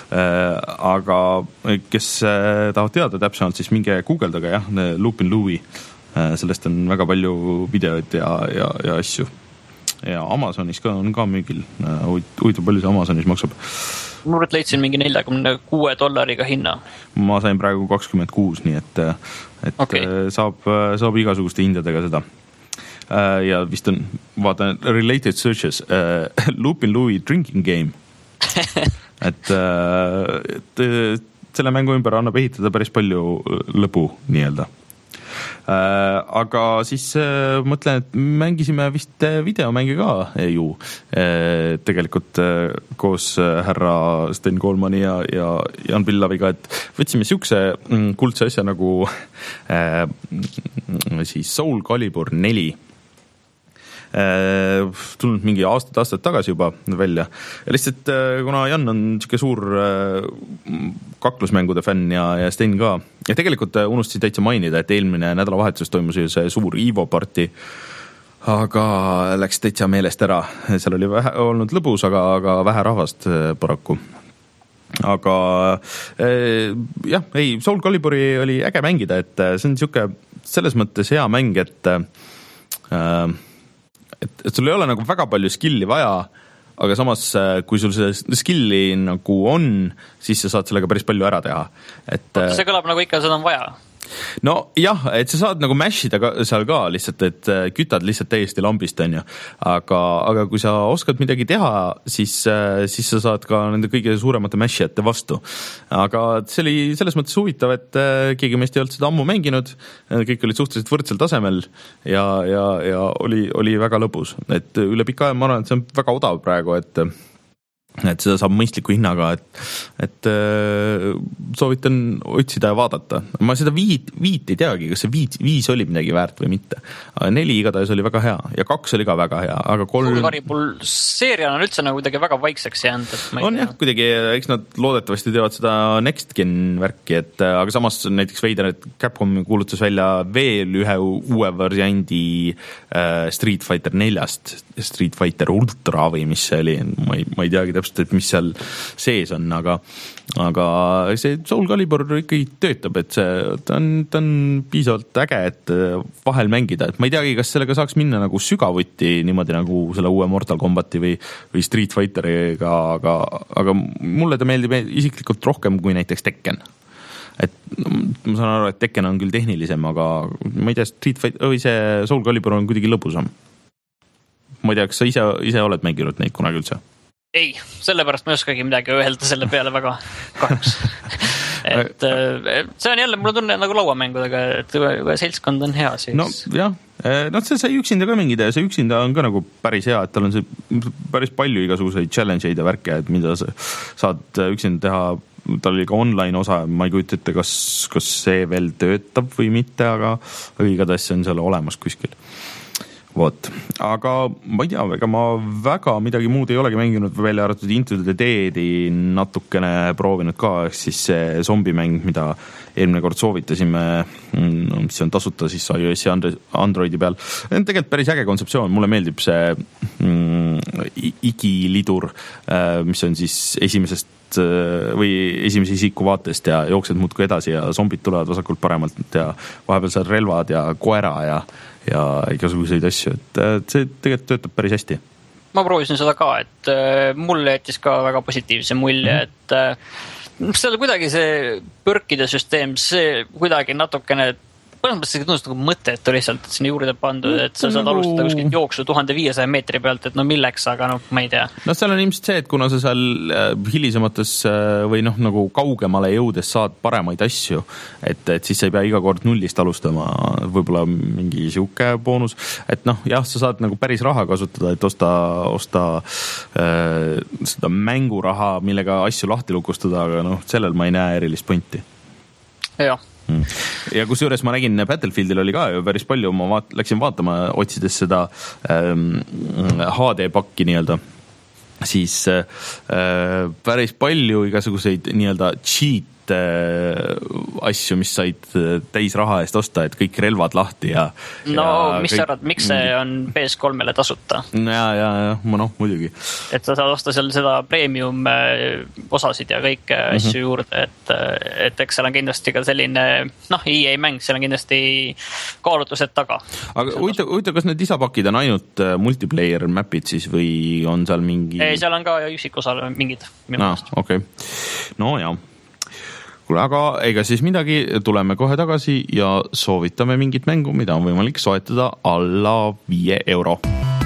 Aga kes tahavad teada täpsemalt, siis minge guugeldage, jah, Loopin' Louie. Sellest on väga palju videoid ja, ja, ja asju. Ja Amazonis ka on ka müügil. Uitu palju see Amazonis maksab. Ma leidsin mingi neljakümne kuue dollariga hinna. Ma sain praegu kakskümmend kuus, nii et, et okay. saab, saab igasuguste hindadega seda. Ja vist on, vaatan, related searches, uh, Loopin' Louie drinking game. et, et selle mängu ümber annab ehitada päris palju lõbu nii-öelda. Äh, aga siis äh, mõtlen, et mängisime vist videomänge ka ju äh, tegelikult äh, koos äh, härra Sten Koolmani ja, ja Jan Pillaviga, et võtsime siukse mm, kuldse asja nagu äh, siis Soul Calibur neli. Tulnud mingi aastat, aastat tagasi juba välja. Ja lihtsalt, kuna Jan on siuke suur kaklusmängude fänn ja, ja Sten ka. Ja tegelikult unustasin täitsa mainida, et eelmine nädalavahetus toimus ju see suur Evo party, aga läks täitsa meelest ära. Seal oli vähe, olnud lõbus, aga, aga vähe rahvast paraku. Aga jah, ei, Soul Caliburi oli äge mängida, et see on siuke selles mõttes hea mäng, et äh, Et, et sul ei ole nagu väga palju skilli vaja, aga samas kui sul see skilli nagu on, siis sa saad sellega päris palju ära teha. Et, see kõlab nagu ikka, seda on vaja. no jah, et sa saad nagu mashida ka, seal ka lihtsalt, et kütad lihtsalt täiesti lambist, on ju. Aga, aga kui sa oskad midagi teha, siis, siis sa saad ka nende kõige suuremate mashijate vastu. Aga see oli selles mõttes huvitav, et keegi meist ei olnud seda ammu mänginud, kõik olid suhteliselt võrdsel tasemel ja, ja, ja oli, oli väga lõbus. Et üle pika aja ma arvan, et see on väga odav praegu, et et seda saab mõistliku hinnaga, et, et äh, soovitan otsida ja vaadata. Ma seda viit, viit ei teagi, kas see viit, viis oli midagi väärt või mitte. Neli igatahes oli väga hea ja kaks oli ka väga hea, aga kolm... Soulcalibur seeria on üldse nagu kuidagi väga vaikseks jäänud. On jah, kuidagi, eks nad loodetavasti teevad seda Next Gen värki, et aga samas näiteks veider, et Capcom kuulutas välja veel ühe uue variandi äh, Street Fighter neljast, Street Fighter Ultra või mis see oli, ma ei, ma ei teagi täpselt, et mis seal sees on, aga, aga see Soulcalibur ikkagi töötab, et see, ta on, ta on piisavalt äge, et vahel mängida, et ma ei teagi, kas sellega saaks minna nagu sügavuti niimoodi nagu selle uue Mortal Kombati või, või Street Fighteriga, aga, aga mulle ta meeldib isiklikult rohkem kui näiteks Tekken. Et ma saan aru, et Tekken on küll tehnilisem, aga ma ei tea, Street Fighter või see Soulcalibur on kuidagi lõbusam. Ma ei tea, kas sa ise, ise oled mänginud neid kunagi üldse? Ei, sellepärast ma ei oskagi midagi öelda selle peale väga kahjuks. et see on jälle, mulle tunne nagu lauamängudega, et kui seltskond on hea, siis... No jah, no see sai üksinda ka mängida ja see üksinda on ka nagu päris hea, et tal on see päris palju igasuguseid challenge'id ja värke, et mida sa saad üksinda teha, tal oli ka online osa, ma ei kujuta ette, kas, kas see veel töötab või mitte, aga igatahes see on seal olemas kuskil. Vot. Aga ma ei tea, ega ma väga midagi muud ei olegi mänginud, välja arvatud Into the Deadi natukene proovinud ka, ehk siis see zombimäng, mida eelmine kord soovitasime, mis on tasuta siis iOS ja Androidi peal. Tegelikult päris äge kontseptsioon, mulle meeldib see mm, igilidur, mis on siis esimesest või esimese isiku vaatest ja jooksed muudku edasi ja zombid tulevad vasakult paremalt ja vahepeal saad relvad ja koera ja, ja igasuguseid asju, et see tegelikult töötab päris hästi. Ma proovisin seda ka, et mulle jättis ka väga positiivse mulje, mm-hmm. et seal kuidagi see põrkide süsteem, see kuidagi natukene põhimõtteliselt tundus nagu mõttetu lihtsalt, et sinna juurde pandud, et sa saad alustada kuskilt jooksu tuhande viiesaja meetri pealt, et no milleks, aga noh, ma ei tea. No seal on ilmselt see, et kuna sa seal hilisemates või noh, nagu kaugemale jõudes saad paremaid asju, et, et siis sa ei pea iga kord nullist alustama, võib-olla mingi siuke boonus, et noh, jah, sa saad nagu päris raha kasutada, et osta, osta äh, seda mänguraha, millega asju lahti lukustada, aga noh, sellel ma ei näe erilist pointi. Jah. Ja kusjuures ma nägin, Battlefieldil oli ka ju päris palju, ma vaat, läksin vaatama, otsides seda ähm, H D-pakki nii-öelda, siis äh, päris palju igasuguseid nii-öelda cheat asju, mis said täis raha eest osta, et kõik relvad lahti ja... No ja mis kõik... sa arvad, miks see on P S kolmele tasuta? Ja, ja, ja, ma noh, muidugi. Et sa saad osta seal seda premium osasid ja kõik asju mm-hmm. juurde, et, et eks seal on kindlasti ka selline, noh, E A mäng, seal on kindlasti kaalutlused taga. Aga huvitav, huvitav, kas need lisapakid on ainult multiplayer mapid siis või on seal mingi... Ei, seal on ka üksikosal mingid. No, okei. Okay. No jah. Kuule, aga ega siis midagi, tuleme kohe tagasi ja soovitame mingit mängu, mida on võimalik soetada alla viie euro.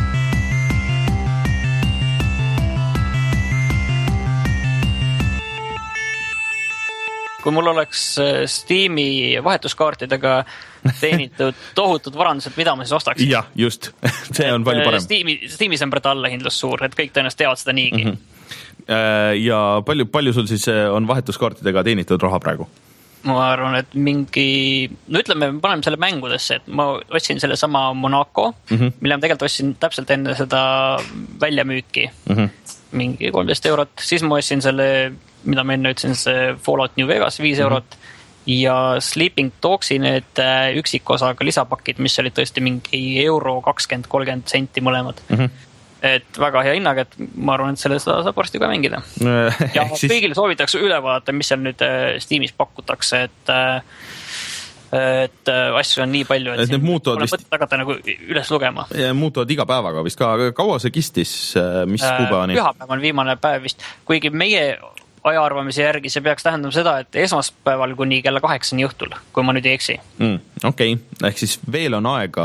Kui mul oleks Steam'i vahetuskaartidega teenitud tohutud varandused, mida ma siis ostaks? Jah, just. See on palju parem. Steam'i, Steam'is on praegu allahindlus suur, et kõik tõenäoliselt teavad seda niigi. Mm-hmm. Ja palju, palju sul siis on vahetuskaartidega teenitud raha praegu? Ma arvan, et mingi, no ütleme, me paneme selle mängudesse, et ma otsin selle sama Monaco, mm-hmm. mille ma tegelikult otsin täpselt enne seda väljamüüki, mm-hmm. mingi kolmteist eurot, siis ma otsin selle, mida ma enne ütlesin, see Fallout New Vegas viis mm-hmm. eurot ja Sleeping Dogsi need üksikosaga lisapakid, mis olid tõesti mingi euro kakskümmend kolmkümmend senti mõlemad. Mm-hmm. Et väga hea hinnaga, et ma arvan, et selle saab varsti ka mängida. Ja siis... kõigile soovitakse üle vaadata, mis seal nüüd Steamis pakutakse, et, et asju on nii palju, et, et siin pole vist... tagata nagu üles lugema. Ja muutuvad iga päevaga vist ka. Kaua see kistis, mis kuupäevani? Pühapäev on viimane päev vist. Kuigi meie ajaarvamise järgi see peaks tähendama seda, et esmaspäeval kuni kella kaheksani õhtul, kui ma nüüd ei eksi. Mm, okei, okay. Ehk siis veel on aega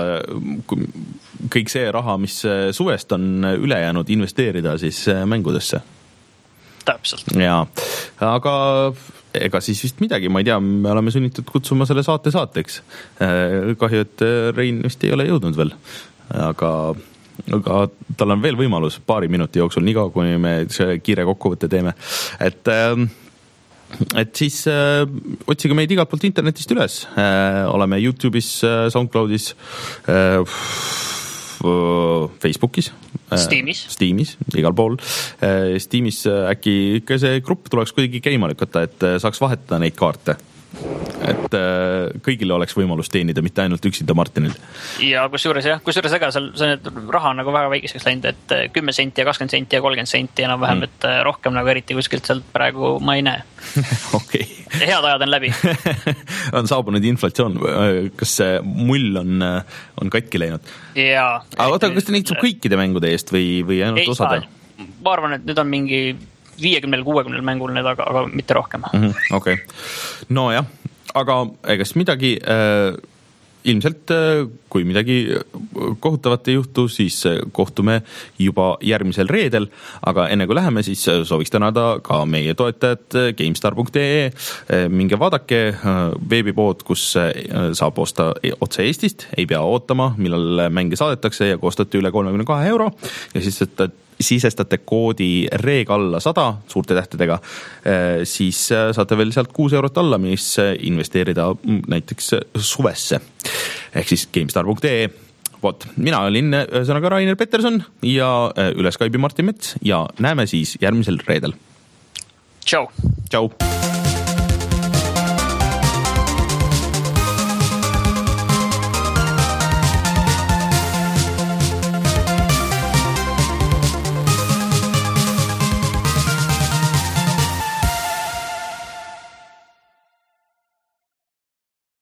kõik see raha, mis suvest on üle jäänud, investeerida siis mängudesse. Täpselt. Jaa, aga ega siis vist midagi, ma ei tea, me oleme sunnitud kutsuma selle saate saateks. Kahju, et Rein vist ei ole jõudnud veel, aga... aga tal on veel võimalus paari minuti jooksul, nii kaua, kuni me kiire kokkuvõtte teeme. Et, et siis äh, otsige meid igalt poolt internetist üles. Äh, oleme YouTube'is, SoundCloud'is, äh, Facebookis, Steamis, Steamis, igal pool. Äh, Steamis äkki ikka see grupp tuleks kuidagi käima lükata, et saaks vahetada neid kaarte. Et äh, kõigile oleks võimalus teenida, mitte ainult üksinda Martinil. Ja kusjuures jah, kusjuures ega seal see raha on nagu väga väikeseks läinud, et kümme senti ja kakskümmend senti ja kolmkümmend senti enam vähem, mm. et rohkem nagu eriti kuskilt sealt praegu ma ei näe. Okei. Head ajad on läbi. On saabunud inflatsioon, kas see mull on, on katki läinud? Jaa. Aga oota, kas te neid saab kõikide mängude eest või, või ainult ei, osada? Ma arvan, et nüüd on mingi viiekümnel kuuekümnel mängul need, aga, aga mitte rohkem. Mm-hmm, okei. Okay. No jah, aga egas midagi, äh, ilmselt äh, kui midagi kohutavat ei juhtu, siis kohtume juba järgmisel reedel, aga enne kui läheme, siis sooviks tänada ka meie toetajad GameStar punkt ee, minge vaadake veebipood, kus saab osta otse Eestist, ei pea ootama, millal mänge saadetakse ja koostate üle kolmekümne kahe euro ja siis et sisestate koodi reeg alla sada suurte tähtedega, siis saate veel sealt kuus eurot alla, mis investeerida näiteks suvesse. Ehk siis GameStar punkt ee. Vot, mina olin ühesõnaga Rainer Peterson ja üle Skype'i Martin Mets ja näeme siis järgmisel reedel. Tšau. Tšau.